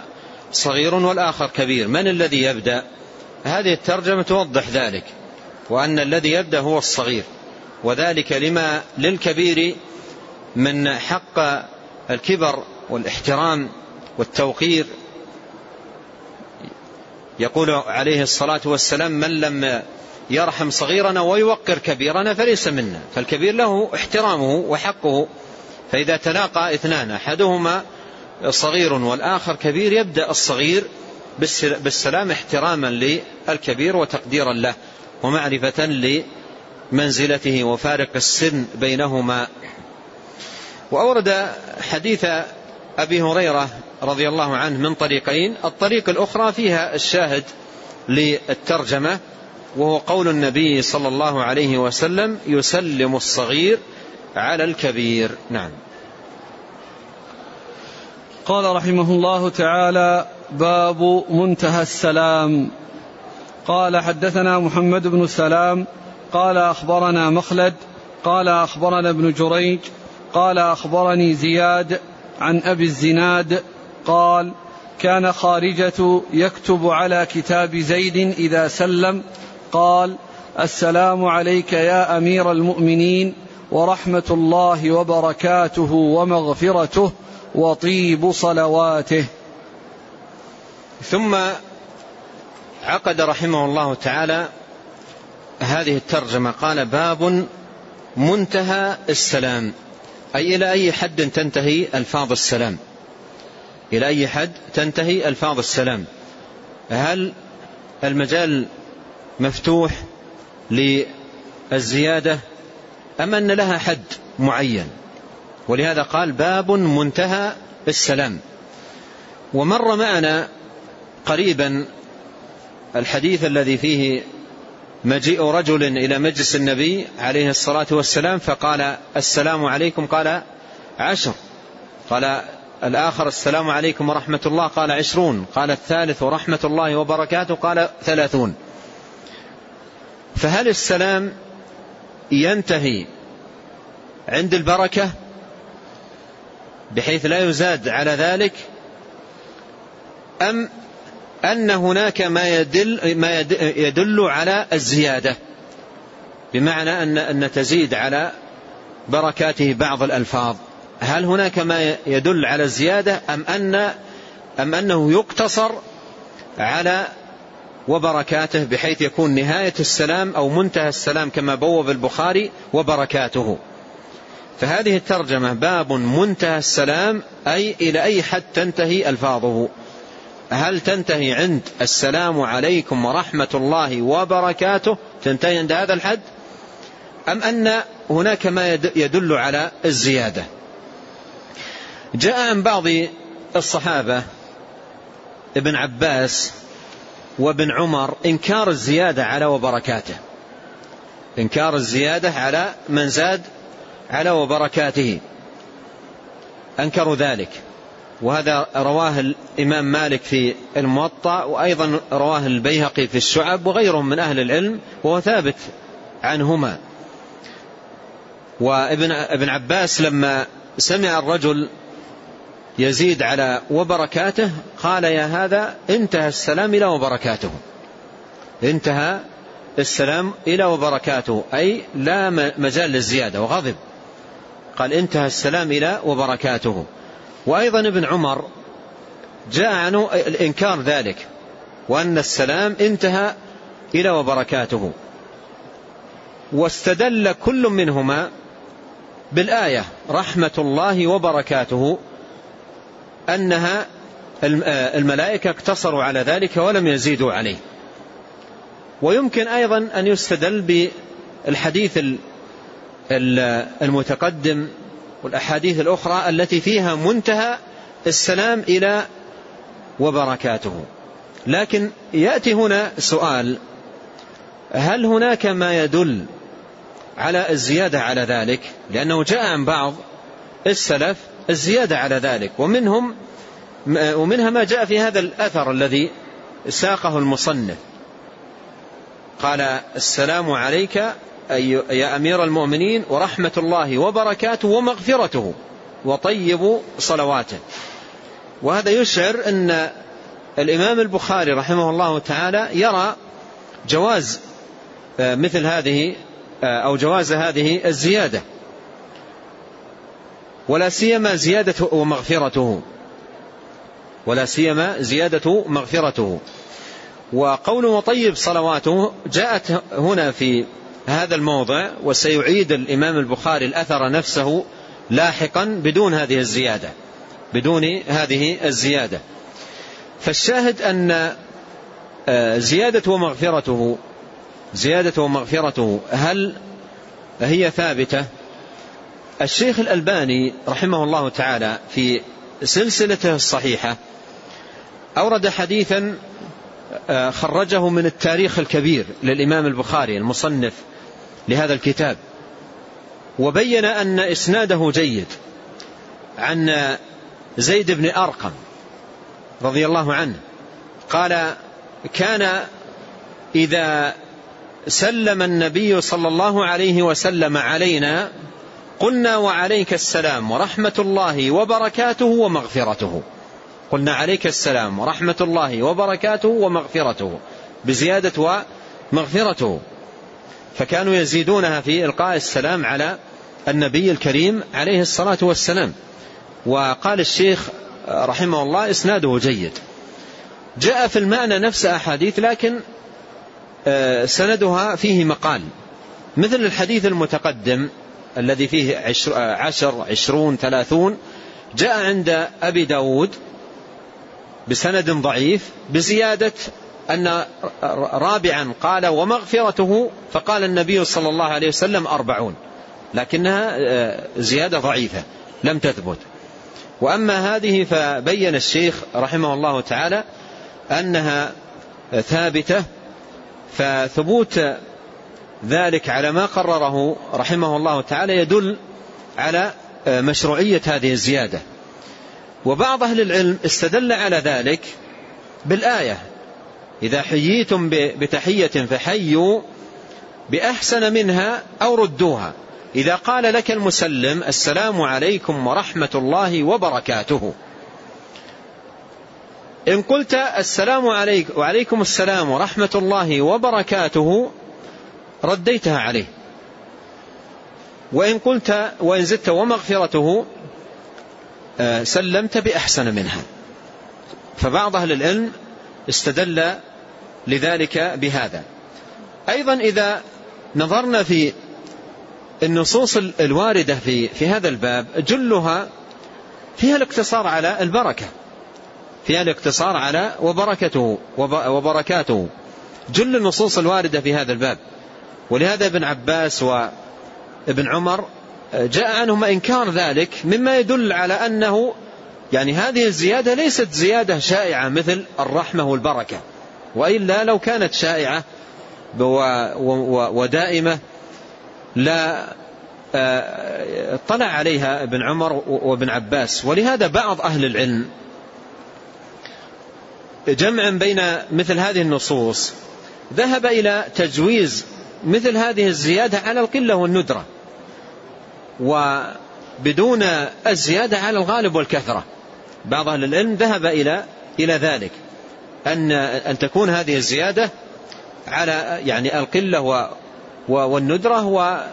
صغير والآخر كبير، من الذي يبدأ؟ هذه الترجمة توضح ذلك، وأن الذي يبدأ هو الصغير، وذلك لما للكبير من حق الكبر والاحترام والتوقير. يقول عليه الصلاة والسلام: من لم يرحم صغيرنا ويوقر كبيرنا فليس منا. فالكبير له احترامه وحقه، فإذا تلاقى اثنان أحدهما صغير والآخر كبير يبدأ الصغير بالسلام احتراما للكبير وتقديرا له ومعرفة لمنزلته وفارق السن بينهما. وأورد حديث أبي هريرة رضي الله عنه من طريقين، الطريق الأخرى فيها الشاهد للترجمة، وهو قول النبي صلى الله عليه وسلم: يسلم الصغير على الكبير. نعم. قال رحمه الله تعالى: باب منتهى السلام. قال: حدثنا محمد بن سلام قال أخبرنا مخلد قال أخبرنا ابن جريج قال أخبرني زياد عن أبي الزناد قال: كان خارجة يكتب على كتاب زيد إذا سلم قال: السلام عليك يا أمير المؤمنين ورحمة الله وبركاته ومغفرته وطيب صلواته. ثم عقد رحمه الله تعالى هذه الترجمة، قال: باب منتهى السلام، أي إلى أي حد تنتهي ألفاظ السلام، إلى أي حد تنتهي ألفاظ السلام؟ هل المجال مفتوح للزيادة أم أن لها حد معين؟ ولهذا قال: باب منتهى السلام. ومر معنا قريبا الحديث الذي فيه مجيء رجل إلى مجلس النبي عليه الصلاة والسلام فقال: السلام عليكم، قال: عشر. قال الآخر: السلام عليكم ورحمة الله، قال: عشرون. قال الثالث: ورحمة الله وبركاته، قال: ثلاثون. فهل السلام ينتهي عند البركة بحيث لا يزاد على ذلك، أم أن هناك ما يدل, ما يدل على الزيادة، بمعنى أن, أن تزيد على بركاته بعض الألفاظ؟ هل هناك ما يدل على الزيادة أم, أن أم أنه يقتصر على وبركاته بحيث يكون نهاية السلام أو منتهى السلام كما بوب البخاري وبركاته؟ فهذه الترجمة باب منتهى السلام، أي إلى أي حد تنتهي ألفاظه؟ هل تنتهي عند السلام عليكم ورحمة الله وبركاته، تنتهي عند هذا الحد، أم أن هناك ما يدل على الزيادة؟ جاء عن بعض الصحابة ابن عباس وابن عمر إنكار الزيادة على وبركاته، إنكار الزيادة على من زاد على وبركاته، أنكروا ذلك. وهذا رواه الإمام مالك في الموطأ، وأيضا رواه البيهقي في الشعب وغيرهم من أهل العلم، وهو ثابت عنهما. وابن ابن عباس لما سمع الرجل يزيد على وبركاته قال: يا هذا انتهى السلام إلى وبركاته، انتهى السلام إلى وبركاته، أي لا مجال للزيادة، وغضب، قال: انتهى السلام إلى وبركاته. وأيضا ابن عمر جاء عنه الإنكار ذلك، وأن السلام انتهى إلى وبركاته، واستدل كل منهما بالآية رحمة الله وبركاته أنها الملائكة اقتصروا على ذلك ولم يزيدوا عليه. ويمكن أيضا أن يستدل بالحديث المتقدم والأحاديث الأخرى التي فيها منتهى السلام إلى وبركاته. لكن يأتي هنا سؤال: هل هناك ما يدل على الزيادة على ذلك؟ لأنه جاء عن بعض السلف الزيادة على ذلك، ومنهم ومنها ما جاء في هذا الأثر الذي ساقه المصنف، قال: السلام عليك يا أمير المؤمنين ورحمة الله وبركاته ومغفرته وطيب صلواته. وهذا يشعر أن الإمام البخاري رحمه الله تعالى يرى جواز مثل هذه أو جواز هذه الزيادة، ولا سيما زيادة ومغفرته ولا سيما زيادة مغفرته. وقوله وطيب صلواته جاءت هنا في هذا الموضع، وسيعيد الإمام البخاري الأثر نفسه لاحقا بدون هذه الزيادة بدون هذه الزيادة. فالشاهد أن زيادة ومغفرته زيادة ومغفرته هل هي ثابتة؟ الشيخ الألباني رحمه الله تعالى في سلسلته الصحيحة أورد حديثا خرجه من التاريخ الكبير للإمام البخاري المصنف لهذا الكتاب، وبين أن إسناده جيد عن زيد بن أرقم رضي الله عنه قال: كان إذا سلم النبي صلى الله عليه وسلم علينا قلنا وعليك السلام ورحمة الله وبركاته ومغفرته. قلنا عليك السلام ورحمة الله وبركاته ومغفرته بزيادة ومغفرته، فكانوا يزيدونها في إلقاء السلام على النبي الكريم عليه الصلاة والسلام. وقال الشيخ رحمه الله إسناده جيد. جاء في المعنى نفس أحاديث لكن سندها فيه مقال، مثل الحديث المتقدم الذي فيه عشر عشرون ثلاثون، جاء عند أبي داود بسند ضعيف بزيادة أن رابعا قال ومغفرته، فقال النبي صلى الله عليه وسلم أربعون، لكنها زيادة ضعيفة لم تثبت. وأما هذه فبين الشيخ رحمه الله تعالى أنها ثابتة، فثبوت ذلك على ما قرره رحمه الله تعالى يدل على مشروعية هذه الزيادة. وبعض أهل العلم استدل على ذلك بالآية: إذا حييتم بتحية فحيوا بأحسن منها أو ردوها. إذا قال لك المسلم السلام عليكم ورحمة الله وبركاته، إن قلت السلام عليكم وعليكم السلام ورحمة الله وبركاته رديتها عليه، وإن قلت وإن زدت ومغفرته سلمت بأحسن منها. فبعض أهل العلم استدل لذلك بهذا. أيضا إذا نظرنا في النصوص الواردة في في هذا الباب جلها فيها الاقتصار على البركة، فيها الاقتصار على وبركته وبركاته جل النصوص الواردة في هذا الباب. ولهذا ابن عباس وابن عمر جاء عنهما إنكار ذلك، مما يدل على أنه يعني هذه الزيادة ليست زيادة شائعة مثل الرحمة والبركة، وإلا لو كانت شائعة ودائمة لا اطلع عليها ابن عمر وابن عباس. ولهذا بعض أهل العلم جمعا بين مثل هذه النصوص ذهب إلى تجويز مثل هذه الزيادة على القلة والندرة، وبدون الزيادة على الغالب والكثرة. بعض أهل العلم ذهب إلى إلى ذلك، أن أن تكون هذه الزيادة على يعني القلة والندرة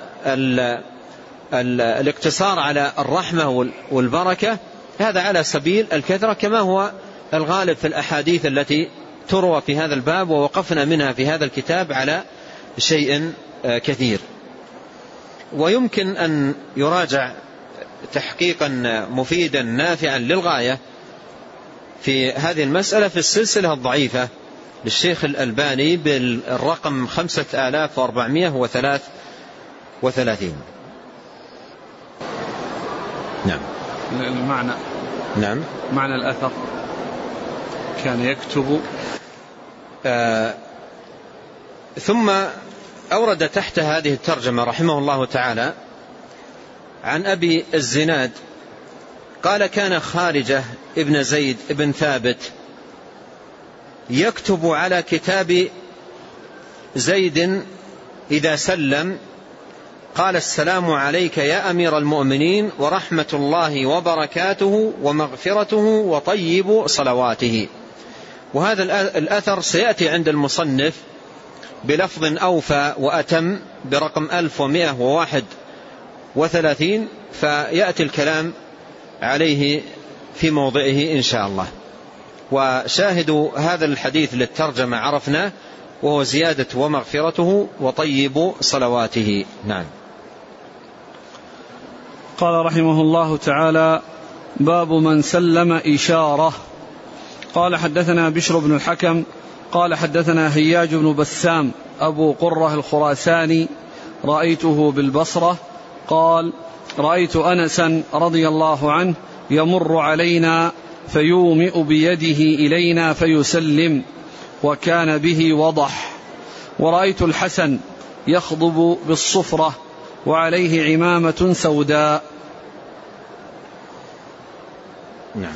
والاقتصار على الرحمة والبركة، هذا على سبيل الكثرة، كما هو الغالب في الأحاديث التي تروى في هذا الباب، ووقفنا منها في هذا الكتاب على شيء كثير. ويمكن أن يراجع تحقيقا مفيدا نافعا للغاية في هذه المسألة في السلسلة الضعيفة للشيخ الألباني بالرقم خمسة آلاف وأربعمائة وثلاثة وثلاثين. نعم. المعنى نعم معنى الأثر كان يكتب. آه ثم أورد تحت هذه الترجمة رحمه الله تعالى عن أبي الزناد قال: كان خارجة ابن زيد ابن ثابت يكتب على كتاب زيد إذا سلم قال: السلام عليك يا أمير المؤمنين ورحمة الله وبركاته ومغفرته وطيب صلواته. وهذا الأثر سيأتي عند المصنف بلفظ أوفى وأتم برقم ألف ومئة وواحد وثلاثين، فيأتي الكلام عليه في موضعه إن شاء الله. وشاهد هذا الحديث للترجمة عرفنا، وهو زيادة ومغفرته وطيب صلواته. نعم. قال رحمه الله تعالى: باب من سلم إشارة. قال حدثنا بشر بن الحكم قال حدثنا هياج بن بسام أبو قرة الخراساني رأيته بالبصرة قال: رأيت أنسا رضي الله عنه يمر علينا فيومئ بيده إلينا فيسلم، وكان به وضح. ورأيت الحسن يخضب بالصفرة وعليه عمامة سوداء. نعم.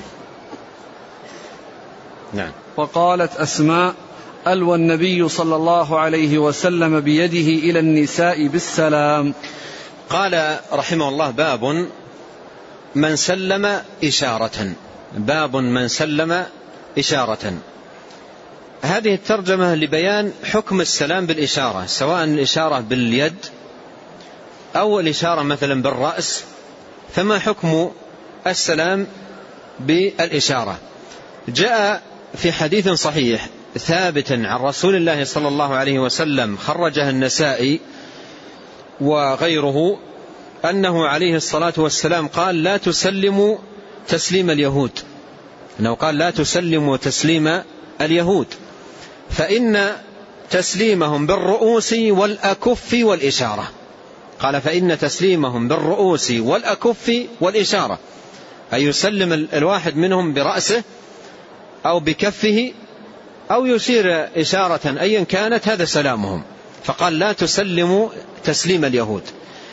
نعم. وقالت أسماء: ألوى النبي صلى الله عليه وسلم بيده إلى النساء بالسلام. قال رحمه الله: باب من سلم إشارة. باب من سلم إشارة. هذه الترجمة لبيان حكم السلام بالإشارة، سواء الإشارة باليد أو الإشارة مثلا بالرأس، فما حكم السلام بالإشارة؟ جاء في حديث صحيح ثابت عن رسول الله صلى الله عليه وسلم خرجه النسائي وغيره، أنه عليه الصلاة والسلام قال: لا تسلموا تسليم اليهود. أنه قال: لا تسلموا تسليم اليهود، فإن تسليمهم بالرؤوس والأكف والإشارة. قال: فإن تسليمهم بالرؤوس والأكف والإشارة، أي يسلم الواحد منهم برأسه أو بكفه أو يشير إشارة أيا كانت، هذا سلامهم. فقال: لا تسلموا تسليم اليهود.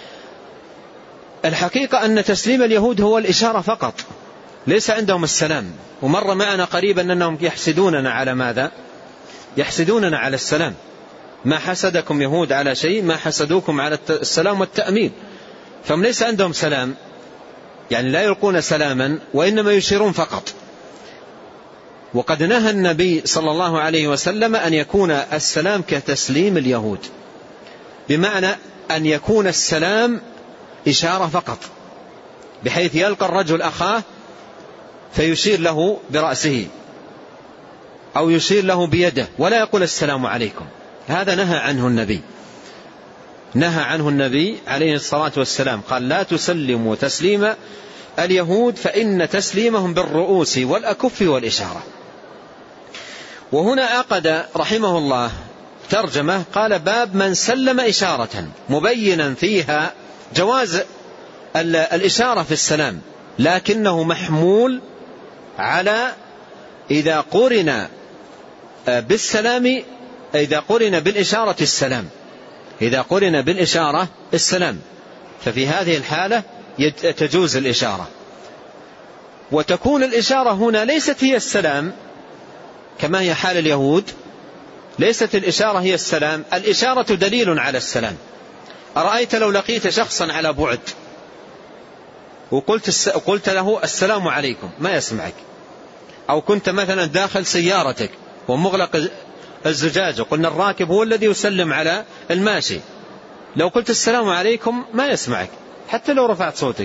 الحقيقة أن تسليم اليهود هو الإشارة فقط، ليس عندهم السلام. ومر معنا قريبا أنهم يحسدوننا على ماذا؟ يحسدوننا على السلام. ما حسدكم يهود على شيء ما حسدوكم على السلام والتأمين. فهم ليس عندهم سلام، يعني لا يلقون سلاما، وإنما يشيرون فقط. وقد نهى النبي صلى الله عليه وسلم أن يكون السلام كتسليم اليهود، بمعنى أن يكون السلام إشارة فقط، بحيث يلقى الرجل أخاه فيشير له برأسه أو يشير له بيده ولا يقول السلام عليكم. هذا نهى عنه النبي، نهى عنه النبي عليه الصلاة والسلام. قال: لا تسلموا تسليم اليهود فإن تسليمهم بالرؤوس والأكف والإشارة. وهنا عقد رحمه الله ترجمة قال: باب من سلم إشارة، مبينا فيها جواز الإشارة في السلام، لكنه محمول على إذا قرن بالسلام، إذا قرن بالإشارة السلام، إذا قرن بالإشارة السلام، ففي هذه الحالة تجوز الإشارة. وتكون الإشارة هنا ليست هي السلام كما هي حال اليهود، ليست الإشارة هي السلام. الإشارة دليل على السلام. أرأيت لو لقيت شخصا على بعد وقلت قلت له السلام عليكم، ما يسمعك. أو كنت مثلا داخل سيارتك ومغلق الزجاج وقلنا الراكب هو الذي يسلم على الماشي، لو قلت السلام عليكم ما يسمعك حتى لو رفعت صوتك.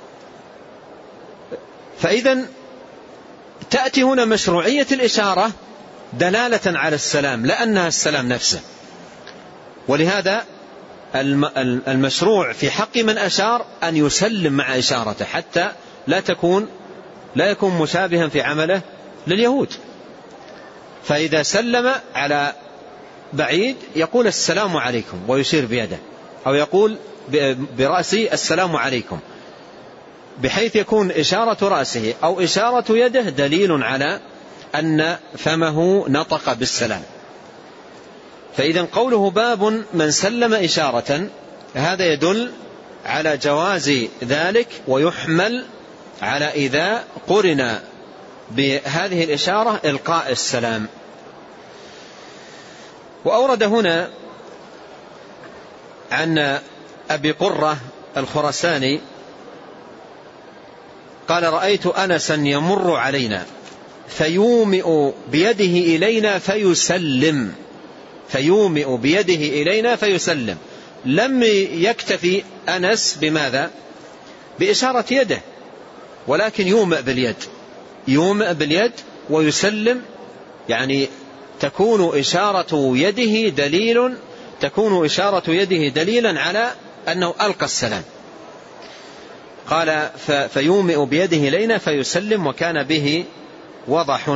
فإذا تأتي هنا مشروعية الإشارة دلالة على السلام، لأنها السلام نفسه. ولهذا المشروع في حق من أشار أن يسلم مع إشارته، حتى لا تكون لا يكون مشابها في عمله لليهود. فإذا سلم على بعيد يقول السلام عليكم ويشير بيده، أو يقول برأسه السلام عليكم، بحيث يكون إشارة رأسه أو إشارة يده دليل على أن فمه نطق بالسلام. فإذا قوله باب من سلم إشارة، هذا يدل على جواز ذلك، ويحمل على إذا قرن بهذه الإشارة إلقاء السلام. وأورد هنا عن أبي قرة الخراساني قال: رأيت أنسا يمر علينا. فيومئ بيده إلينا فيسلم، فيومئ بيده إلينا فيسلم. لم يكتفي أنس بماذا؟ بإشارة يده، ولكن يومئ باليد، يومئ باليد ويسلم، يعني تكون إشارة يده دليل تكون إشارة يده دليلا على أنه ألقى السلام. قال فيومئ بيده إلينا فيسلم وكان به وضح.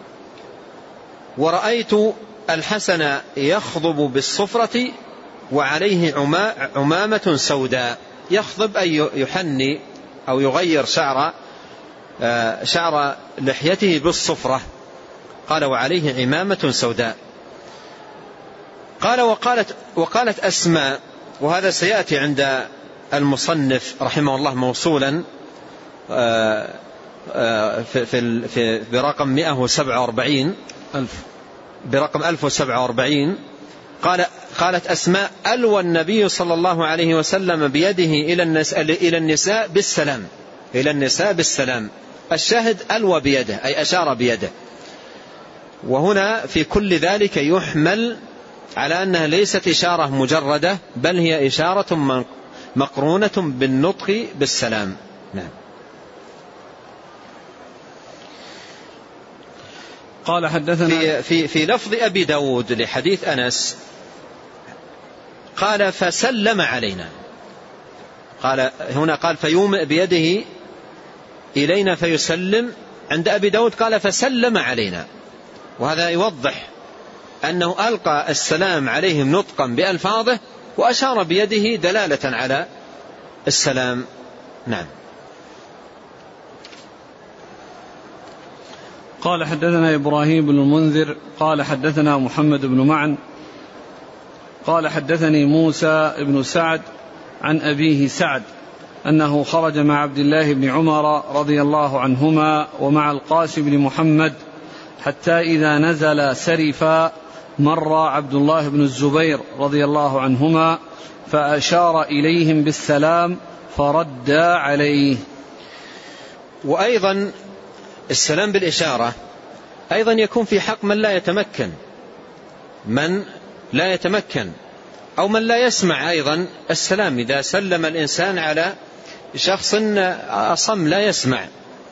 ورأيت الحسن يخضب بالصفرة وعليه عمامة سوداء. يخضب أي يحني أو يغير شعر شعر لحيته بالصفرة. قال وعليه عمامة سوداء. قال وقالت, وقالت أسماء، وهذا سيأتي عند المصنف رحمه الله موصولا في في في برقم مئة وسبعة وأربعين ألف برقم ألف وسبعة وأربعين. قال قالت أسماء ألوى النبي صلى الله عليه وسلم بيده إلى النساء إلى النساء بالسلام إلى النساء بالسلام. الشاهد ألوى بيده أي أشار بيده. وهنا في كل ذلك يحمل على أنها ليست إشارة مجردة، بل هي إشارة مقرونة بالنطق بالسلام. نعم. قال حدثنا في, في, في لفظ أبي داود لحديث أنس قال فسلم علينا. قال هنا قال فيومئ بيده إلينا فيسلم. عند أبي داود قال فسلم علينا، وهذا يوضح أنه ألقى السلام عليهم نطقا بألفاظه وأشار بيده دلالة على السلام. نعم. قال حدثنا إبراهيم بن المنذر قال حدثنا محمد بن معن قال حدثني موسى بن سعد عن أبيه سعد أنه خرج مع عبد الله بن عمر رضي الله عنهما ومع القاسم بن محمد حتى إذا نزل سرفا مر عبد الله بن الزبير رضي الله عنهما فأشار إليهم بالسلام فرد عليه. وأيضا السلام بالإشارة أيضا يكون في حق من لا يتمكن من لا يتمكن أو من لا يسمع أيضا السلام. إذا سلم الإنسان على شخص أصم لا يسمع،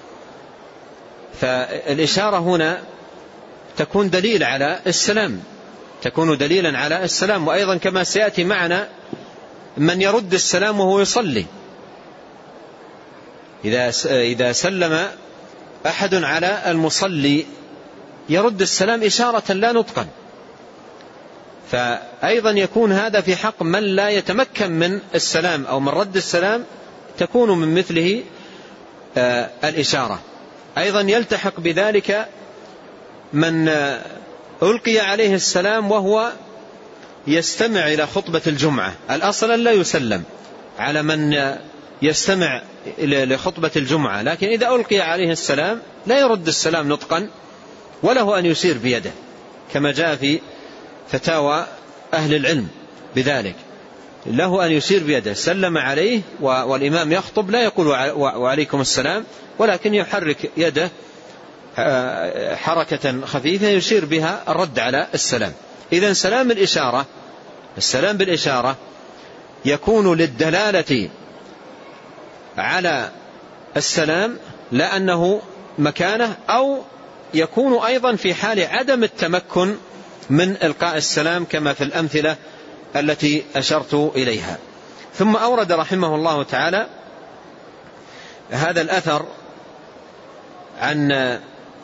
فالإشارة هنا تكون دليل على السلام تكون دليلا على السلام. وأيضا كما سيأتي معنا من يرد السلام وهو يصلي، إذا إذا سلم أحد على المصلي يرد السلام إشارة لا نطقا، فأيضا يكون هذا في حق من لا يتمكن من السلام أو من رد السلام، تكون من مثله الإشارة. أيضا يلتحق بذلك من ألقي عليه السلام وهو يستمع إلى خطبة الجمعة. الأصل لا يسلم على من يستمع لخطبة الجمعة، لكن إذا ألقي عليه السلام لا يرد السلام نطقا وله أن يسير بيده، كما جاء في فتاوى أهل العلم بذلك، له أن يسير بيده. سلم عليه والإمام يخطب لا يقول وعليكم السلام، ولكن يحرك يده حركة خفيفة يشير بها الرد على السلام. إذن سلام الإشارة السلام بالإشارة يكون للدلالة على السلام لا أنه مكانه، أو يكون أيضا في حال عدم التمكن من إلقاء السلام كما في الأمثلة التي أشرت إليها. ثم أورد رحمه الله تعالى هذا الأثر عن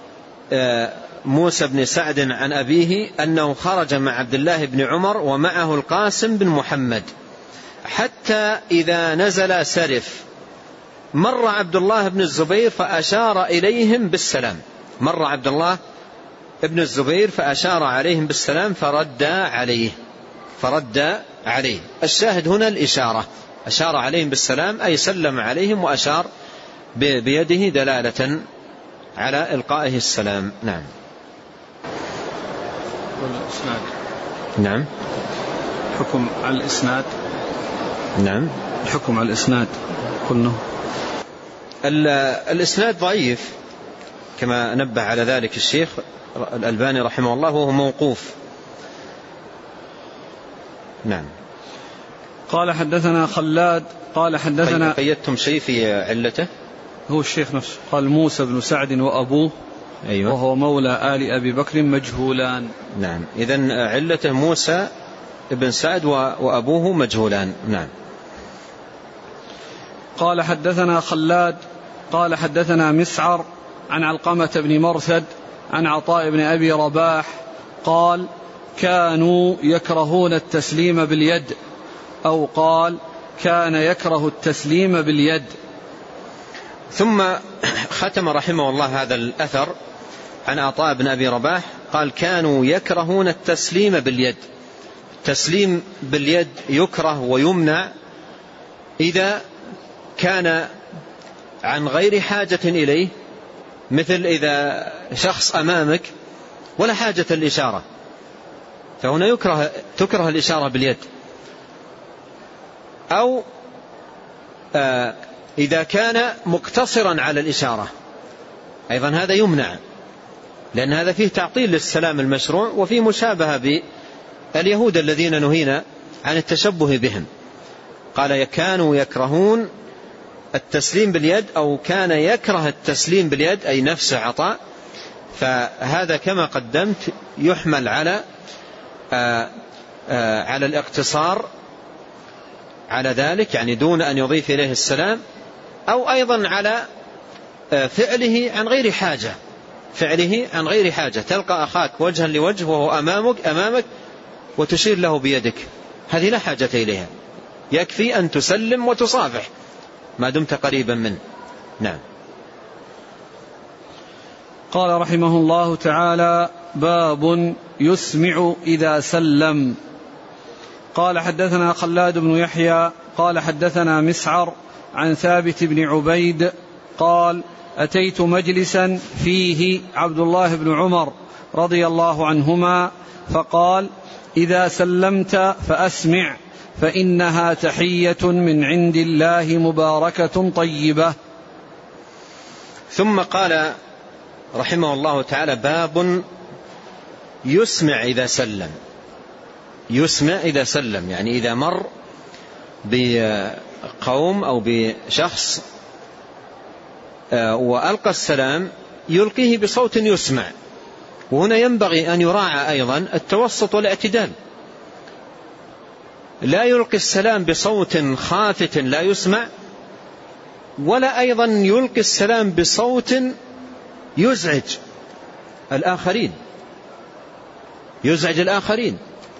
موسى بن سعد عن أبيه أنه خرج مع عبد الله بن عمر ومعه القاسم بن محمد حتى إذا نزل سرف مر عبد الله بن الزبير فأشار إليهم بالسلام مر عبد الله بن الزبير فأشار عليهم بالسلام فرد عليه فرد عليه. الشاهد هنا الإشارة، أشار عليهم بالسلام أي سلم عليهم وأشار بيده دلالة على إلقائه السلام. نعم. والإسناد نعم حكم على الإسناد. نعم الحكم على الإسناد قلنا الإسناد ضعيف كما نبه على ذلك الشيخ الألباني رحمه الله، وهو موقوف. نعم. قال حدثنا خلاد قال حدثنا. قيدتم شيء في علته؟ هو الشيخ نفسه قال موسى بن سعد وأبوه. أيوة. وهو مولى آل أبي بكر مجهولان. نعم. إذن علته موسى بن سعد وأبوه مجهولان. نعم. قال حدثنا خلاد قال حدثنا مسعر عن علقمة بن مرثد عن عطاء بن أبي رباح قال كانوا يكرهون التسليم باليد، أو قال كان يكره التسليم باليد. ثم ختم رحمه الله هذا الأثر عن عطاء بن أبي رباح قال كانوا يكرهون التسليم باليد. التسليم باليد يكره ويمنع إذا كان عن غير حاجة إليه، مثل إذا شخص أمامك ولا حاجة الإشارة، فهنا يكره تكره الإشارة باليد. أو آه إذا كان مقتصرا على الإشارة أيضا هذا يمنع، لأن هذا فيه تعطيل للسلام المشروع وفيه مشابهة باليهود الذين نهينا عن التشبه بهم. قال كانوا يكرهون التسليم باليد، أو كان يكره التسليم باليد أي نفس عطاء. فهذا كما قدمت يحمل على آآ آآ على الاقتصار على ذلك، يعني دون أن يضيف إليه السلام، أو أيضا على فعله عن غير حاجة فعله عن غير حاجة تلقى أخاك وجها لوجه وهو أمامك أمامك وتشير له بيدك، هذه لا حاجة إليها، يكفي أن تسلم وتصافح ما دمت قريبا منه. نعم. قال رحمه الله تعالى باب يسمع إذا سلم. قال حدثنا خلاد بن يحيى قال حدثنا مسعر عن ثابت بن عبيد قال أتيت مجلسا فيه عبد الله بن عمر رضي الله عنهما فقال إذا سلمت فأسمع فإنها تحية من عند الله مباركة طيبة. ثم قال رحمه الله تعالى باب يسمع إذا سلم. يسمع إذا سلم يعني إذا مر بقوم أو بشخص وألقى السلام يلقيه بصوت يسمع. وهنا ينبغي أن يراعى أيضا التوسط والاعتدال، لا يلقي السلام بصوت خافت لا يسمع، ولا أيضا يلقي السلام بصوت يزعج الآخرين يزعج الآخرين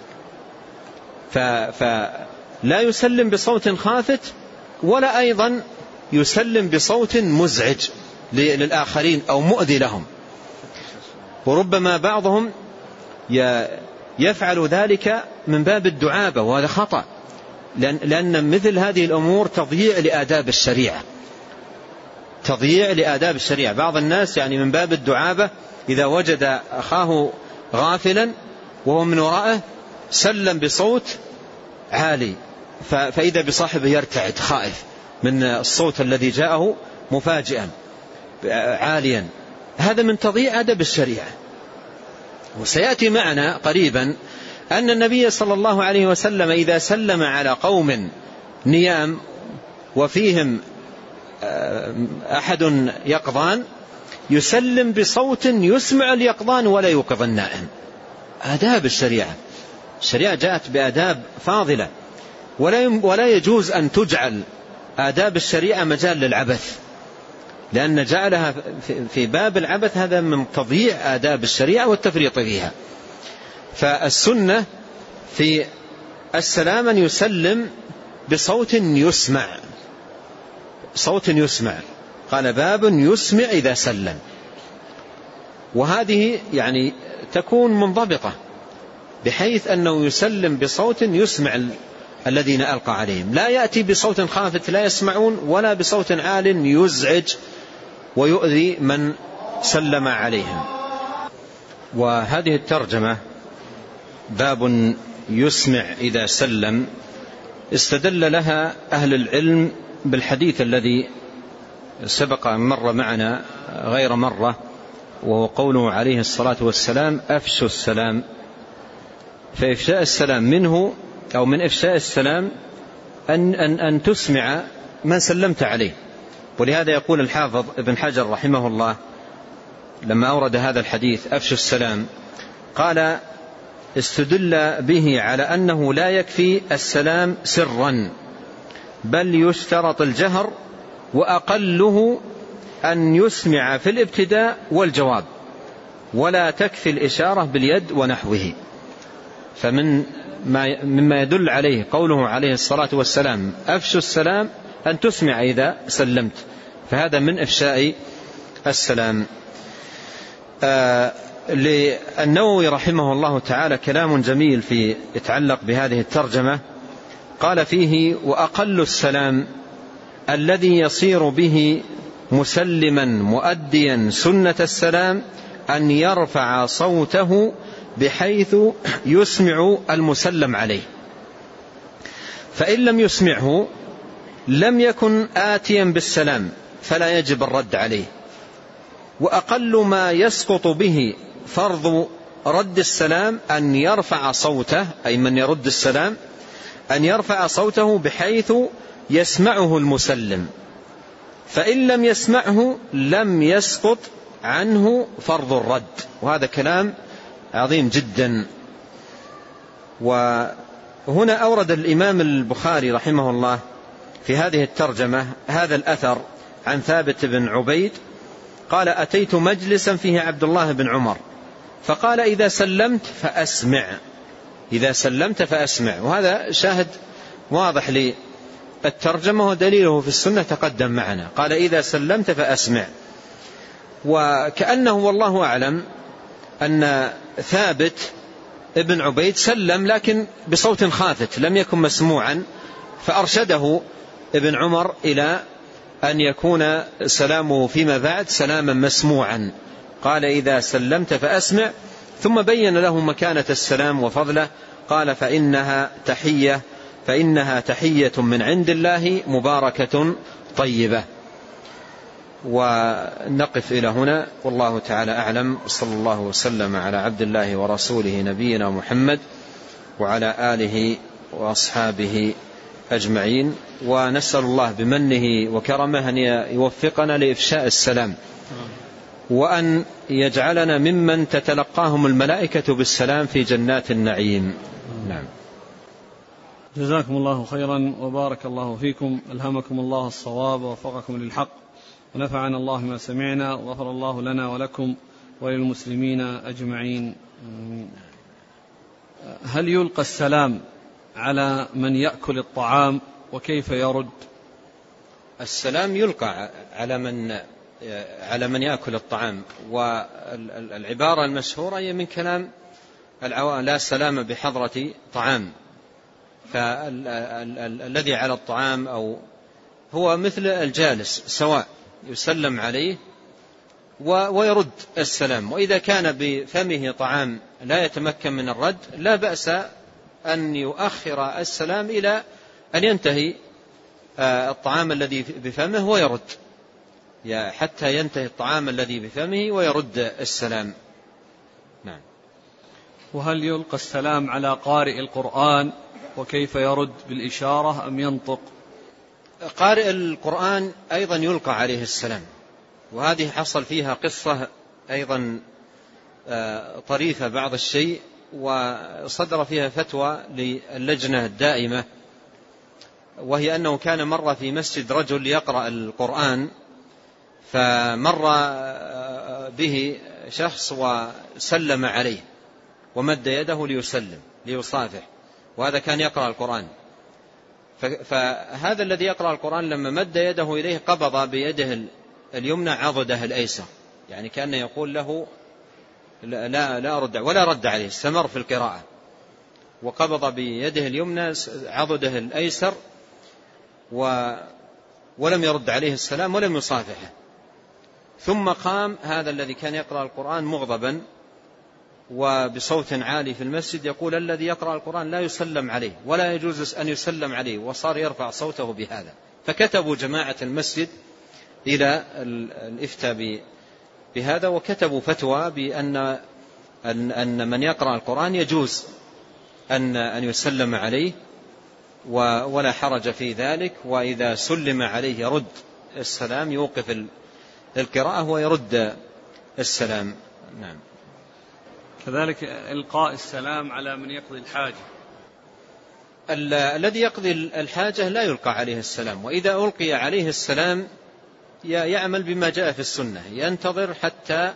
فلا يسلم بصوت خافت، ولا أيضا يسلم بصوت مزعج للآخرين أو مؤذي لهم. وربما بعضهم يفعل ذلك من باب الدعابة، وهذا خطأ، لأن مثل هذه الأمور تضييع لآداب الشريعة تضييع لآداب الشريعة. بعض الناس يعني من باب الدعابة إذا وجد أخاه غافلا وهو من وراءه سلم بصوت عالي، فإذا بصاحبه يرتعد خائف من الصوت الذي جاءه مفاجئا عاليا. هذا من تضييع آداب الشريعة. وسيأتي معنا قريبا أن النبي صلى الله عليه وسلم إذا سلم على قوم نيام وفيهم أحد يقظان يسلم بصوت يسمع اليقظان ولا يوقظ النائم. آداب الشريعة الشريعة جاءت بآداب فاضلة، ولا يجوز أن تجعل آداب الشريعة مجال للعبث، لأن جعلها في باب العبث هذا من تضييع آداب الشريعة والتفريط فيها. فالسنة في السلام أن يسلم بصوت يسمع صوت يسمع. قال باب يسمع إذا سلم، وهذه يعني تكون منضبطة بحيث أنه يسلم بصوت يسمع الذين ألقى عليهم، لا يأتي بصوت خافت لا يسمعون، ولا بصوت عال يزعج ويؤذي من سلم عليهم. وهذه الترجمة باب يسمع إذا سلم استدل لها أهل العلم بالحديث الذي سبق مر معنا غير مرة وهو قوله عليه الصلاة والسلام أفشوا السلام. فإفشاء السلام منه أو من إفشاء السلام أن, أن, أن تسمع من سلمت عليه. ولهذا يقول الحافظ ابن حجر رحمه الله لما أورد هذا الحديث أفشوا السلام قال استدل به على أنه لا يكفي السلام سرا بل يشترط الجهر، وأقله أن يسمع في الابتداء والجواب، ولا تكفي الإشارة باليد ونحوه. فمن ما مما يدل عليه قوله عليه الصلاة والسلام أفشوا السلام أن تسمع إذا سلمت، فهذا من إفشاء السلام. آه للنووي رحمه الله تعالى كلام جميل في يتعلق بهذه الترجمة، قال فيه وأقل السلام الذي يصير به مسلما مؤديا سنة السلام أن يرفع صوته بحيث يسمع المسلم عليه، فإن لم يسمعه لم يكن آتيا بالسلام فلا يجب الرد عليه. وأقل ما يسقط به فرض رد السلام أن يرفع صوته، أي من يرد السلام أن يرفع صوته بحيث يسمعه المسلم، فإن لم يسمعه لم يسقط عنه فرض الرد. وهذا كلام عظيم جدا. وهنا أورد الإمام البخاري رحمه الله في هذه الترجمة هذا الأثر عن ثابت بن عبيد قال أتيت مجلسا فيه عبد الله بن عمر فقال إذا سلمت فأسمع، إذا سلمت فأسمع. وهذا شاهد واضح للترجمة ودليله في السنة تقدم معنا، قال إذا سلمت فأسمع. وكأنه والله أعلم أن ثابت ابن عبيد سلم لكن بصوت خافت لم يكن مسموعا، فأرشده ابن عمر إلى أن يكون سلامه فيما بعد سلاما مسموعا، قال إذا سلمت فأسمع، ثم بين له مكانة السلام وفضله، قال فإنها تحية فإنها تحية من عند الله مباركة طيبة. ونقف إلى هنا والله تعالى أعلم، صلى الله وسلم على عبد الله ورسوله نبينا محمد وعلى آله وأصحابه أجمعين. ونسأل الله بمنه وكرمه أن يوفقنا لإفشاء السلام، وأن يجعلنا ممن تتلقاهم الملائكة بالسلام في جنات النعيم. نعم. جزاكم الله خيرا وبارك الله فيكم، ألهمكم الله الصواب ووفقكم للحق، ونفعنا الله ما سمعنا، وغفر الله لنا ولكم وللمسلمين أجمعين. هل يلقى السلام على من يأكل الطعام وكيف يرد؟ السلام يلقى على من على من يأكل الطعام، والعبارة المشهورة هي من كلام العوام لا سلام بحضرة طعام، فالذي على الطعام أو هو مثل الجالس سواء يسلم عليه ويرد السلام. وإذا كان بفمه طعام لا يتمكن من الرد لا بأس أن يؤخر السلام إلى أن ينتهي الطعام الذي بفمه ويرد، حتى ينتهي الطعام الذي بفمه ويرد السلام. نعم. وهل يلقى السلام على قارئ القرآن وكيف يرد بالإشارة أم ينطق؟ قارئ القرآن أيضا يلقى عليه السلام، وهذه حصل فيها قصة أيضا طريفة بعض الشيء، وصدر فيها فتوى للجنة الدائمة، وهي أنه كان مرة في مسجد رجل يقرأ القرآن، فمر به شخص وسلم عليه ومد يده ليسلم ليصافح، وهذا كان يقرأ القرآن. فهذا الذي يقرأ القرآن لما مد يده إليه قبض بيده اليمنى عضده الأيسر، يعني كان يقول له لا لا أرد ولا رد عليه، استمر في القراءة، وقبض بيده اليمنى عضده الأيسر ولم يرد عليه السلام ولم يصافحه. ثم قام هذا الذي كان يقرأ القرآن مغضبا وبصوت عالي في المسجد يقول الذي يقرأ القرآن لا يسلم عليه ولا يجوز أن يسلم عليه، وصار يرفع صوته بهذا. فكتبوا جماعة المسجد إلى الإفتاء بهذا، وكتبوا فتوى بأن أن من يقرأ القرآن يجوز أن أن يسلم عليه ولا حرج في ذلك، وإذا سلم عليه يرد السلام، يوقف القراءة ويرد السلام. نعم. كذلك إلقاء السلام على من يقضي الحاجة، الذي يقضي الحاجة لا يلقى عليه السلام، وإذا ألقي عليه السلام يعمل بما جاء في السنة، ينتظر حتى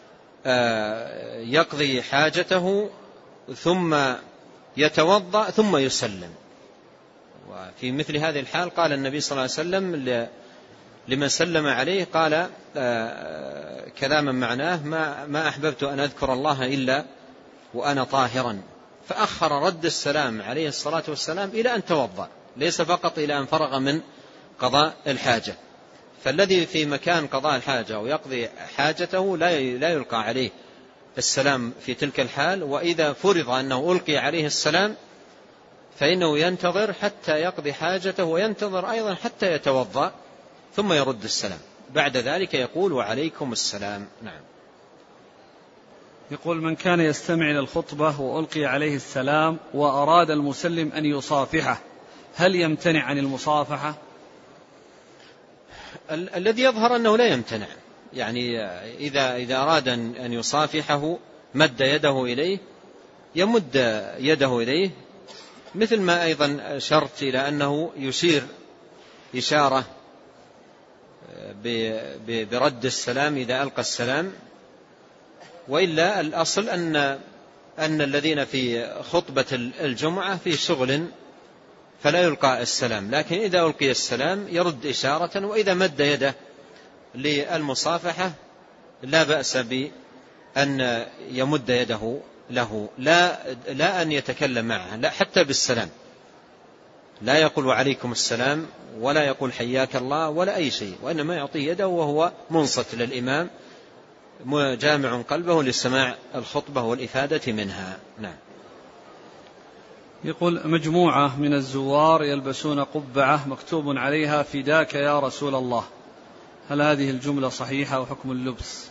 يقضي حاجته ثم يتوضأ ثم يسلم. وفي مثل هذه الحال قال النبي صلى الله عليه وسلم لمن سلم عليه، قال كلاما معناه: ما, ما أحببت أن أذكر الله إلا وأنا طاهرا، فأخر رد السلام عليه الصلاة والسلام إلى أن توضأ، ليس فقط إلى أن فرغ من قضاء الحاجة. فالذي في مكان قضاء الحاجة ويقضي حاجته لا يلقى عليه السلام في تلك الحال، وإذا فرض أنه ألقي عليه السلام فإنه ينتظر حتى يقضي حاجته، وينتظر أيضا حتى يتوضأ ثم يرد السلام، بعد ذلك يقول: وعليكم السلام. نعم. يقول: من كان يستمع إلى الخطبة وألقي عليه السلام وأراد المسلم أن يصافحه، هل يمتنع عن المصافحة؟ ال- الذي يظهر أنه لا يمتنع، يعني إذا, إذا أراد أن يصافحه مد يده إليه يمد يده إليه، مثل ما أيضا شرط إلى أنه يشير إشارة برد السلام إذا ألقى السلام. وإلا الأصل أن أن الذين في خطبة الجمعة في شغل فلا يلقى السلام، لكن إذا ألقي السلام يرد إشارة، وإذا مد يده للمصافحة لا بأس بأن يمد يده له، لا, لا أن يتكلم معه، لا حتى بالسلام، لا يقول وعليكم السلام ولا يقول حياك الله ولا أي شيء، وإنما يعطيه يده وهو منصت للإمام جامع قلبه لسماع الخطبة والإفادة منها. نعم. يقول: مجموعة من الزوار يلبسون قبعة مكتوب عليها فداك يا رسول الله، هل هذه الجملة صحيحة وحكم اللبس؟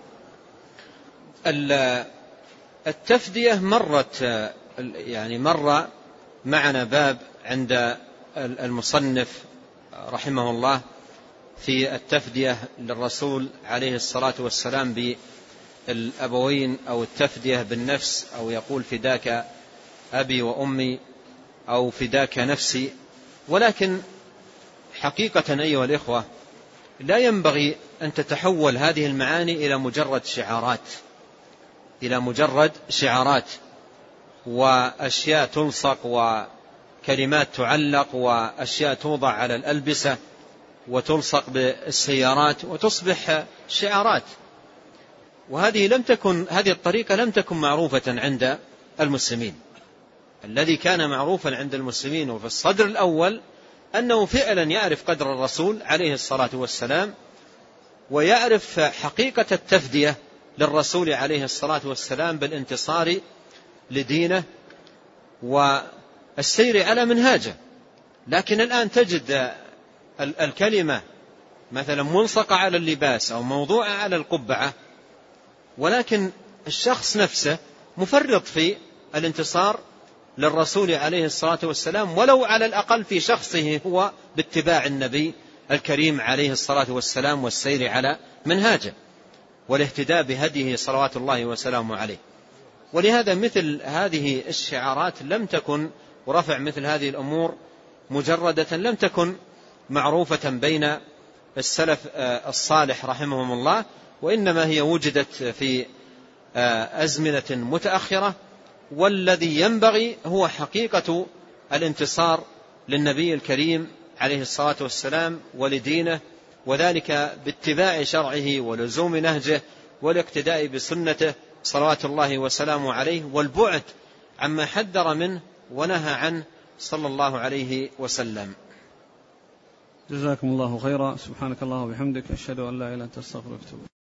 التفدية مرت، يعني مر معنا باب عند المصنف رحمه الله في التفدية للرسول عليه الصلاة والسلام بالأبوين، أو التفدية بالنفس، أو يقول فداك أبي وأمي، أو فداك نفسي. ولكن حقيقة أيها الإخوة لا ينبغي أن تتحول هذه المعاني إلى مجرد شعارات، إلى مجرد شعارات وأشياء تلصق وكلمات تعلق وأشياء توضع على الألبسة وتلصق بالسيارات وتصبح شعارات. وهذه لم تكن هذه الطريقة لم تكن معروفة عند المسلمين. الذي كان معروفا عند المسلمين وفي الصدر الأول أنه فعلا يعرف قدر الرسول عليه الصلاة والسلام، ويعرف حقيقة التفدية للرسول عليه الصلاة والسلام بالانتصار لدينه والسير على منهاجه. لكن الآن تجد الكلمة مثلا ملصقة على اللباس أو موضوعة على القبعة، ولكن الشخص نفسه مفرط في الانتصار للرسول عليه الصلاة والسلام، ولو على الأقل في شخصه هو باتباع النبي الكريم عليه الصلاة والسلام والسير على منهاجه والاهتداء بهديه صلوات الله وسلامه عليه. ولهذا مثل هذه الشعارات لم تكن، ورفع مثل هذه الأمور مجردة لم تكن معروفة بين السلف الصالح رحمهم الله، وإنما هي وجدت في أزمنة متأخرة. والذي ينبغي هو حقيقة الانتصار للنبي الكريم عليه الصلاة والسلام ولدينه، وذلك باتباع شرعه ولزوم نهجه والاقتداء بسنته صلوات الله وسلامه عليه، والبعد عما حذر منه ونهى عنه صلى الله عليه وسلم. جزاكم الله خيرا. سبحانك الله وبحمدك، أشهد أن لا إله إلا أنت، أستغفرك وأتوب إليك.